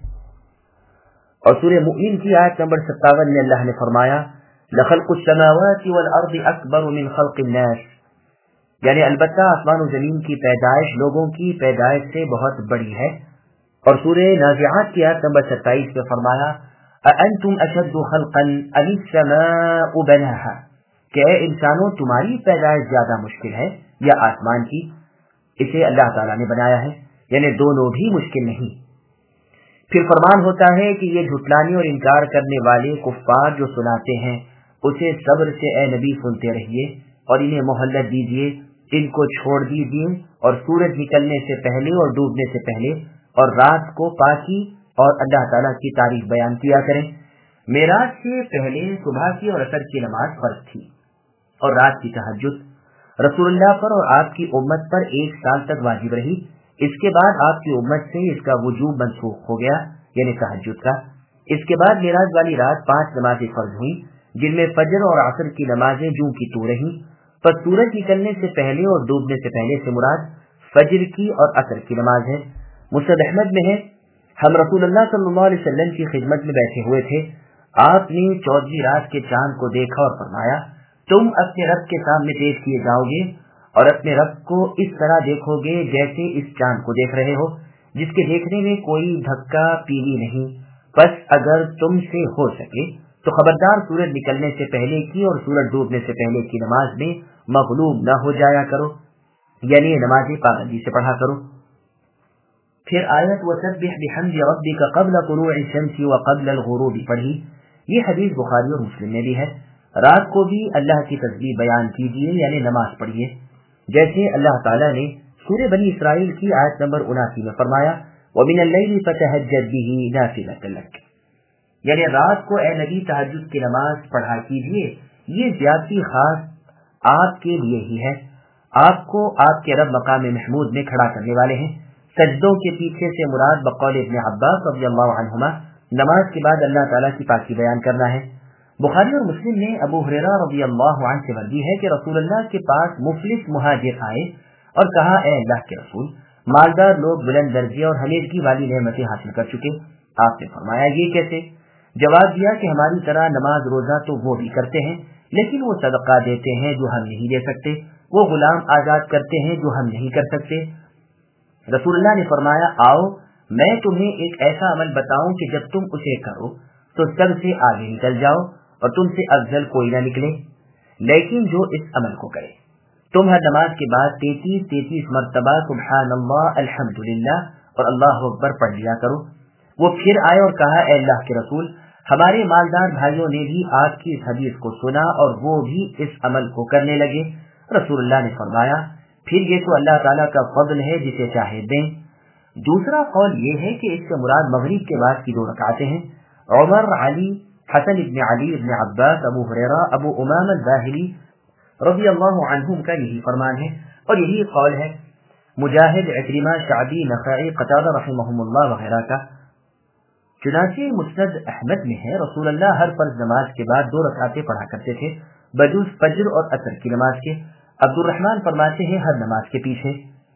اور سورہ مؤمن کی آیت نمبر 57 میں اللہ نے فرمایا لَخَلْقُ السَّمَاوَاتِ وَالْأَرْضِ أَكْبَرُ مِنْ خَلْقِ النَّاسِ، یعنی البتہ آسمان و زمین کی پیدائش لوگوں کی پیدائش سے بہت بڑی ہے۔ اور سورہ نازعات کی آیت نمبر 27 میں فرمایا أَأَنْتُمْ أَشَدُّ خَلْقًا أَمِ السَّمَاءُ بَنَاهَا، کہ اے انسانوں تمہاری پیدائش زیادہ مشکل ہے یا آسمان کی؟ اسے اللہ تعالیٰ نے بنایا ہے، یعنی دونوں بھی مشکل نہیں۔ پھر فرمان ہوتا ہے کہ یہ جھٹلانے اور انکار کرنے والے کفار جو سناتے ہیں اسے صبر سے اے نبی سنتے رہیے اور انہیں مہلت دیجیے، ان کو چھوڑ دیجیے اور سورج نکلنے سے پہلے اور ڈوبنے سے پہلے اور رات کو پاکی اور اللہ تعالیٰ کی تعریف بیان کیا کریں۔ معراج سے پہلے صبح کی اور عصر کی نماز فرض تھی اور رات کی تہجد رسول اللہ پر اور آپ کی امت پر 1 سال تک واجب رہی۔ اس کے بعد آپ کی امت سے اس کا وجوب منسوخ ہو گیا، یعنی تہجد کا۔ اس کے بعد معراج والی رات 5 نمازیں فرض ہوئیں جن میں فجر اور عصر کی نمازیں جوں کی تو رہیں۔ پس سورج نکلنے سے پہلے اور ڈوبنے سے پہلے سے مراد فجر کی اور عصر کی نماز ہے۔ مسند احمد میں ہے ہم رسول اللہ صلی اللہ علیہ وسلم کی خدمت میں بیٹھے ہوئے تھے، آپ نے 14ویں رات کے چاند کو دیکھا اور فرمایا تم اپنے رب کے سامنے پیش کیے جاؤ گے اور اپنے رب کو اس طرح دیکھو گے جیسے اس چاند کو دیکھ رہے ہو جس کے دیکھنے میں کوئی دھکا پیلی نہیں۔ بس اگر تم سے ہو سکے تو خبردار سورج نکلنے سے پہلے کی اور سورج ڈوبنے سے پہلے کی نماز میں مغلوب نہ ہو جایا کرو، یعنی نمازیں پابندی سے پڑھا کرو۔ پھر آیت وَسَبِّحْ بِحَمْدِ رَبِّكَ قَبْلَ طُلُوعِ الشَّمْسِ وَقَبْلَ الْغُرُوبِ پڑھی۔ یہ حدیث بخاری اور مسلم میں بھی ہے۔ رات کو بھی اللہ کی تسبیح بیان کیجیے، یعنی نماز پڑھیے، جیسے اللہ تعالیٰ نے سورہ بنی اسرائیل کی آیت نمبر 79 میں فرمایا وَمِنَ اللَّيْلِ فَتَهَجَّدْ بِهِ نَافِلَةً لَكَ، یعنی رات کو اے نبی تہجد کی نماز پڑھا کیجیے۔ یہ زیادتی خاص آپ کے لیے ہی ہے، آپ کو آپ کے رب مقام محمود میں کھڑا کرنے والے ہیں۔ سجدوں کے پیچھے سے مراد بقول ابن عباس رضی اللہ عنہما نماز کے بعد اللہ تعالیٰ کی پاکی بیان کرنا ہے۔ بخاری اور مسلم نے ابو ہریرہ رضی اللہ عنہ سے مروی ہے کہ رسول اللہ کے پاس مفلس مہاجر آئے اور کہا اے اللہ کے رسول، مالدار لوگ بلند درجے اور ہمیشگی والی نعمتیں حاصل کر چکے، آپ نے فرمایا یہ کیسے؟ جواب دیا کہ ہماری طرح نماز روزہ تو وہ بھی کرتے ہیں لیکن وہ صدقہ دیتے ہیں جو ہم نہیں دے سکتے، وہ غلام آزاد کرتے ہیں جو ہم نہیں کر سکتے۔ رسول اللہ نے فرمایا آؤ میں تمہیں ایک ایسا عمل بتاؤں کہ جب تم اسے کرو تو سب سے آگے نکل جاؤ اور تم سے افضل کوئی نہ نکلے، لیکن جو اس عمل کو کرے تم ہر نماز کے بعد 33 مرتبہ سبحان اللہ الحمدللہ اور اللہ اکبر پڑھ لیا کرو۔ وہ پھر آئے اور کہا اے اللہ کے رسول، ہمارے مالدار بھائیوں نے بھی آپ کی اس حدیث کو سنا اور وہ بھی اس عمل کو کرنے لگے۔ رسول اللہ نے فرمایا پھر یہ تو اللہ تعالیٰ کا فضل ہے جسے چاہے دیں۔ دوسرا قول یہ ہے کہ اس سے مراد مغرب کے بعد کی 2 رکعتیں ہیں۔ عمر، علی، حسن ابن علی، ابن عباس، ابو ہریرہ، ابو امام الباہلی رضی اللہ عنہم کا یہی فرمان ہے اور یہی قول ہے مجاہد، عکرمہ، شعبی، نخعی، قتادہ رحمہم اللہ وغیرہ کا۔ چنانچہ مسند احمد میں ہے رسول اللہ ہر فرض نماز کے بعد 2 رکعتیں پڑھا کرتے تھے بجز فجر اور عصر کی نماز کے۔ عبد الرحمن فرماتے ہیں ہر نماز کے پیچھے۔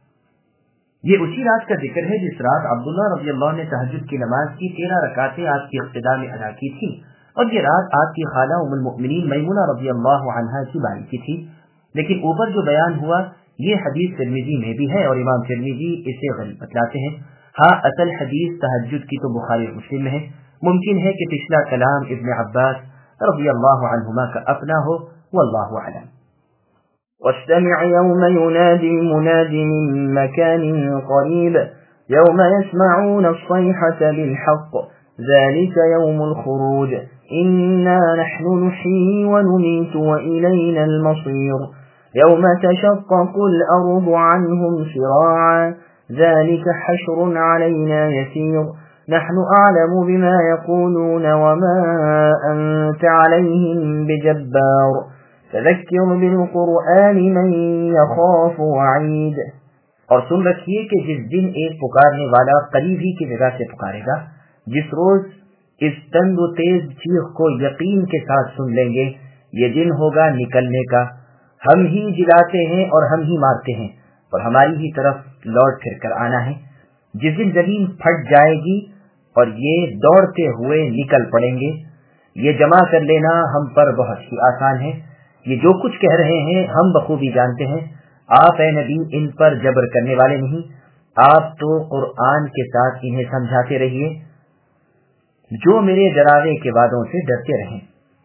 یہ اسی رات کا ذکر ہے جس رات عبداللہ رضی اللہ عنہ نے تہجد کی نماز کی 13 رکعتیں آپ کی اقتداء میں ادا کی تھی اور یہ رات آپ کی خالہ ام المؤمنین میمونہ رضی اللہ عنہا کی باری کی تھی۔ لیکن اوپر جو بیان ہوا یہ حدیث ترمذی میں بھی ہے اور امام ترمذی اسے غلط بتلاتے ہیں۔ ہاں اصل حدیث تہجد کی تو بخاری اور مسلم میں ہے، ممکن ہے کہ پچھلا کلام ابن عباس رضی اللہ عنہما کا اپنا ہو، واللہ اعلم۔ واستمع يوم ينادي المناد من مكان قريب يوم يسمعون الصيحة بالحق ذلك يوم الخروج إنا نحن نحيي ونميت وإلينا المصير يوم تشقق الأرض عنهم سراعا ذلك حشر علينا يسير نحن أعلم بما يقولون وما أنت عليهم بجبار فذكر بالقرآن من يخاف وعيد. اور سن رکھیے کہ جس دن ایک پکارنے والا قریب ہی کی جگہ سے پکارے گا، جس روز اس تند و تیز چیخ کو یقین کے ساتھ سن لیں گے، یہ دن ہوگا نکلنے کا. ہم ہی جلاتے ہیں اور ہم ہی مارتے ہیں اور ہماری ہی طرف لوٹ پھر کر آنا ہے. جس دن زمین پھٹ جائے گی اور یہ دوڑتے ہوئے نکل پڑیں گے. یہ جمع کر لینا ہم پر بہت ہی آسان ہے. یہ جو کچھ کہہ رہے ہیں ہم بخوبی جانتے ہیں. آپ اے نبی ان پر جبر کرنے والے نہیں، آپ تو قرآن کے ساتھ انہیں سمجھاتے رہیے جو میرے ڈراوے کے وعدوں سے ڈرتے رہیں.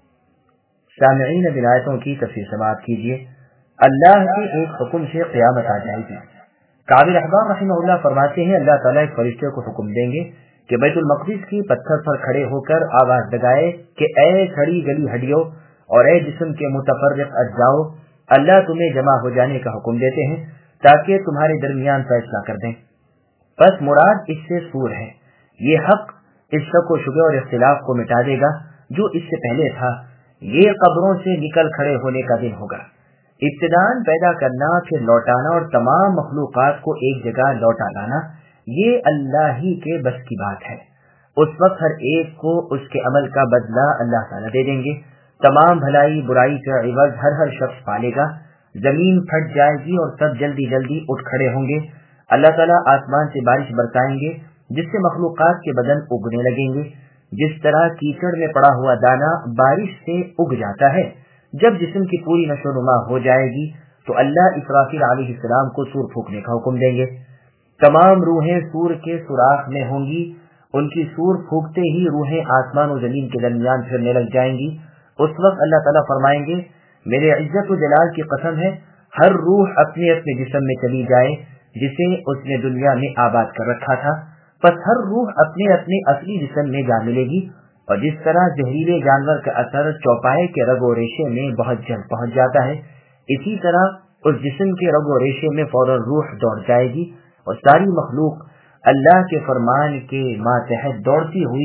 سامعین ولایتوں کی تفسیر سماعت کیجیے. اللہ کے ایک حکم سے قیامت آ جائے گی. کعب احبار رحمہ اللہ فرماتے ہیں اللہ تعالیٰ ایک فرشتے کو حکم دیں گے کہ بیت المقدس کی پتھر پر کھڑے ہو کر آواز لگائے کہ اے کھڑی گلی ہڈیوں اور اے جسم کے متفرق اجزاؤ، اللہ تمہیں جمع ہو جانے کا حکم دیتے ہیں تاکہ تمہارے درمیان فیصلہ کر دیں. بس مراد اس سے سور ہے. یہ حق اس شک و شبہ اور اختلاف کو مٹا دے گا جو اس سے پہلے تھا. یہ قبروں سے نکل کھڑے ہونے کا دن ہوگا. ابتداءً پیدا کرنا، پھر لوٹانا اور تمام مخلوقات کو ایک جگہ لوٹا لانا، یہ اللہ ہی کے بس کی بات ہے. اس وقت ہر ایک کو اس کے عمل کا بدلہ اللہ تعالیٰ دے دیں گے. تمام بھلائی برائی کا عوض ہر شخص پالے گا. زمین پھٹ جائے گی اور سب جلدی جلدی اٹھ کھڑے ہوں گے. اللہ تعالیٰ آسمان سے بارش برسائیں گے جس سے مخلوقات کے بدن اگنے لگیں گے. جس طرح کیچڑ میں پڑا ہوا دانہ بارش سے اگ جاتا ہے. جب جسم کی پوری نشو نما ہو جائے گی تو اللہ اسرافیل علیہ السلام کو سور پھونکنے کا حکم دیں گے. تمام روحیں سور کے سوراخ میں ہوں گی. ان کی سور پھونکتے ہی روحیں آسمان و زمین کے درمیان پھرنے لگ جائیں گی. اس وقت اللہ تعالیٰ فرمائیں گے میرے عزت و جلال کی قسم ہے، ہر روح اپنے اپنے جسم میں چلی جائے جسے اس نے دنیا میں آباد کر رکھا تھا. پس ہر روح اپنے اپنے اصلی جسم میں جا ملے گی. اور جس طرح زہریلے جانور کا اثر چوپائے کے رگ و ریشے میں بہت جلد پہنچ جاتا ہے، اسی طرح اس جسم کے رگ و ریشے میں فوراً روح دوڑ جائے گی اور ساری مخلوق اللہ کے فرمان کے ماتحت دوڑتی ہوئی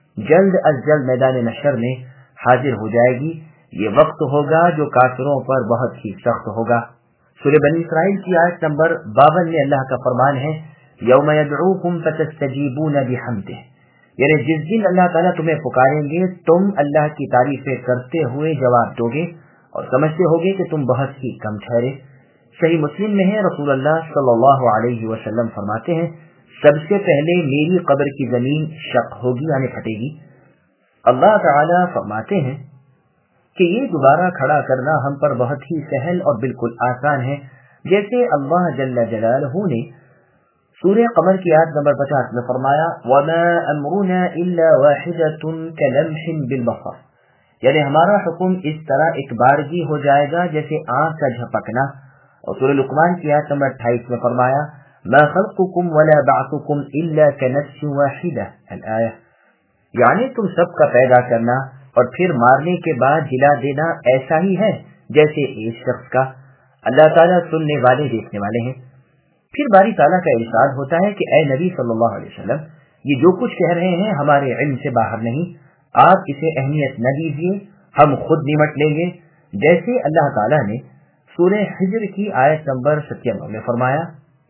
جلد از جلد میدان محشر میں حاضر ہو جائے گی. یہ وقت ہوگا جو کافروں پر بہت ہی سخت ہوگا. سورہ بنی اسرائیل کی آیت نمبر 52 میں اللہ کا فرمان ہے یوم یدعوکم فتستجیبون بحمدہ، یعنی جس دن اللہ تعالیٰ تمہیں پکاریں گے تم اللہ کی تعریفیں کرتے ہوئے جواب دو گے اور سمجھتے ہوگے کہ تم بہت ہی کم ٹھہرے. صحیح مسلم میں ہے رسول اللہ صلی اللہ علیہ وسلم فرماتے ہیں سب سے پہلے میری قبر کی زمین شق ہوگی یعنی پھٹے گی. اللہ تعالیٰ فرماتے ہیں کہ یہ دوبارہ کھڑا کرنا ہم پر بہت ہی سہل اور بالکل آسان ہے، جیسے اللہ جل جلالہ نے سورہ قمر کی آیت نمبر 50 میں فرمایا وَمَا أَمْرُنَا إِلَّا وَاحِدَةٌ كَلَمْحٍ بِالْبَصَرِ، یعنی ہمارا حکم اس طرح ایک بارگی ہو جائے گا جیسے آنکھ کا جھپکنا. اور سورہ لقمان کی آیت نمبر 28 میں فرمایا مَا خَلْقُكُمْ وَلَا بَعْثُكُمْ إِلَّا كَنَفْسٍ وَاحِدَةٍ الآیہ، یعنی تم سب کا پیدا کرنا اور پھر مارنے کے بعد جلا دینا ایسا ہی ہے جیسے ایک شخص کا. اللہ تعالیٰ سننے والے دیکھنے والے ہیں. پھر باری تعالیٰ کا ارشاد ہوتا ہے کہ اے نبی صلی اللہ علیہ وسلم یہ جو کچھ کہہ رہے ہیں ہمارے علم سے باہر نہیں، آپ اسے اہمیت نہ دیجیے، ہم خود نمٹ لیں گے. جیسے اللہ تعالیٰ نے سورہ حجر کی آیت نمبر 97 میں فرمایا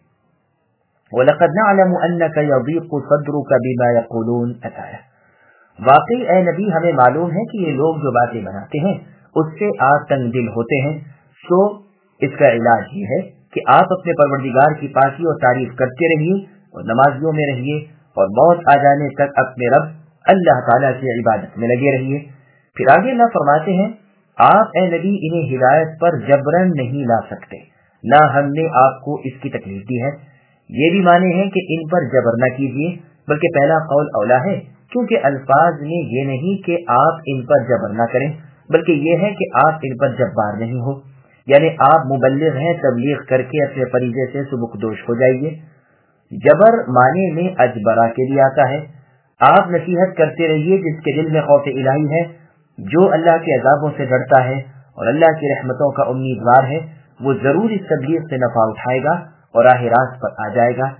وَلَقَدْ نَعْلَمُ أَنَّكَ يَضِيقُ صَدْرُكَ بِمَا يَقُولُونَ الآیہ، واقعی اے نبی ہمیں معلوم ہے کہ یہ لوگ جو باتیں بناتے ہیں اس سے آپ تنگ دل ہوتے ہیں. سو اس کا علاج یہ ہے کہ آپ اپنے پروردگار کی پاکی اور تعریف کرتے رہیے اور نمازیوں میں رہیے اور موت آ جانے تک اپنے رب اللہ تعالیٰ کی عبادت میں لگے رہیے. پھر آگے اللہ فرماتے ہیں آپ اے نبی انہیں ہدایت پر جبرن نہیں لا سکتے، نہ ہم نے آپ کو اس کی تکلیف دی ہے. یہ بھی مانے ہیں کہ ان پر جبر نہ کیجیے، بلکہ پہلا قول اولا ہے، کیونکہ الفاظ میں یہ نہیں کہ آپ ان پر جبر نہ کریں، بلکہ یہ ہے کہ آپ ان پر جبار نہیں ہو، یعنی آپ مبلغ ہیں، تبلیغ کر کے اپنے فریضے سے سبکدوش ہو جائیے. جبر معنی میں اجبرا کے لیے آتا ہے. آپ نصیحت کرتے رہیے جس کے دل میں خوف الہی ہے، جو اللہ کے عذابوں سے ڈرتا ہے اور اللہ کی رحمتوں کا امیدوار ہے، وہ ضرور اس تبلیغ سے نفع اٹھائے گا اور راہ راست پر آ جائے گا.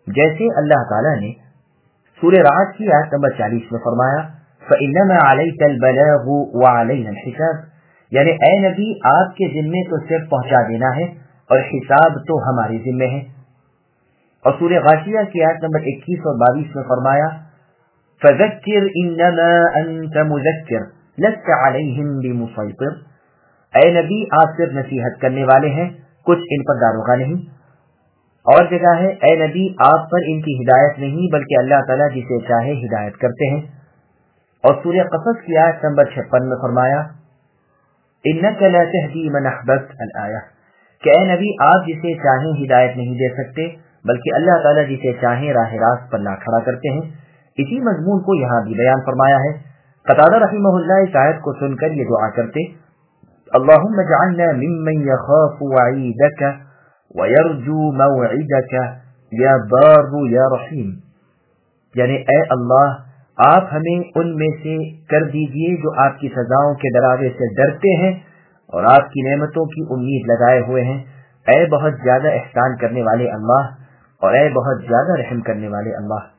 جیسے اللہ تعالیٰ نے سورہ رعد کی آیت نمبر 40 میں فرمایا فَإِنَّمَا عَلَيْكَ الْبَلَاغُ وَعَلَيْنَا الْحِسَابُ، یعنی اے نبی آپ کے ذمے تو صرف پہنچا دینا ہے اور حساب تو ہمارے ذمے ہے۔ اور سورہ غاشیہ کی آیت نمبر 21 اور 22 میں فرمایا فَذَكِّرْ إِنَّمَا أَنْتَ مُذَكِّرٌ لَسْتَ عَلَيْهِمْ بِمُسَيْطِرٍ، اے نبی آپ صرف نصیحت کرنے والے ہیں، کچھ ان پر داروغہ نہیں۔ اور جگہ ہے اے نبی آپ پر ان کی ہدایت نہیں بلکہ اللہ تعالیٰ جسے چاہے ہدایت کرتے ہیں۔ اور سورہ قصص کی آیت نمبر 56 میں فرمایا إِنَّكَ لَا تَهْدِي مَنْ أَحْبَبْتَ الْآيَةِ، کہ اے نبی آپ جسے چاہیں ہدایت نہیں دے سکتے بلکہ اللہ تعالیٰ جسے چاہیں راہ راست پر لا کھڑا کرتے ہیں۔ اسی مضمون کو یہاں بھی بیان فرمایا ہے۔ قتادہ رحمہ اللہ اس آیت کو سن کر یہ دعا کرتے اللہم اجعلنا ممن یخاف وعیدک وَيَرْجُو مَوْعِدَكَ یا بار یا رحیم، یعنی اے اللہ آپ ہمیں ان میں سے کر دیجئے جو آپ کی سزاؤں کے ڈراوے سے ڈرتے ہیں اور آپ کی نعمتوں کی امید لگائے ہوئے ہیں۔ اے بہت زیادہ احسان کرنے والے اللہ اور اے بہت زیادہ رحم کرنے والے اللہ۔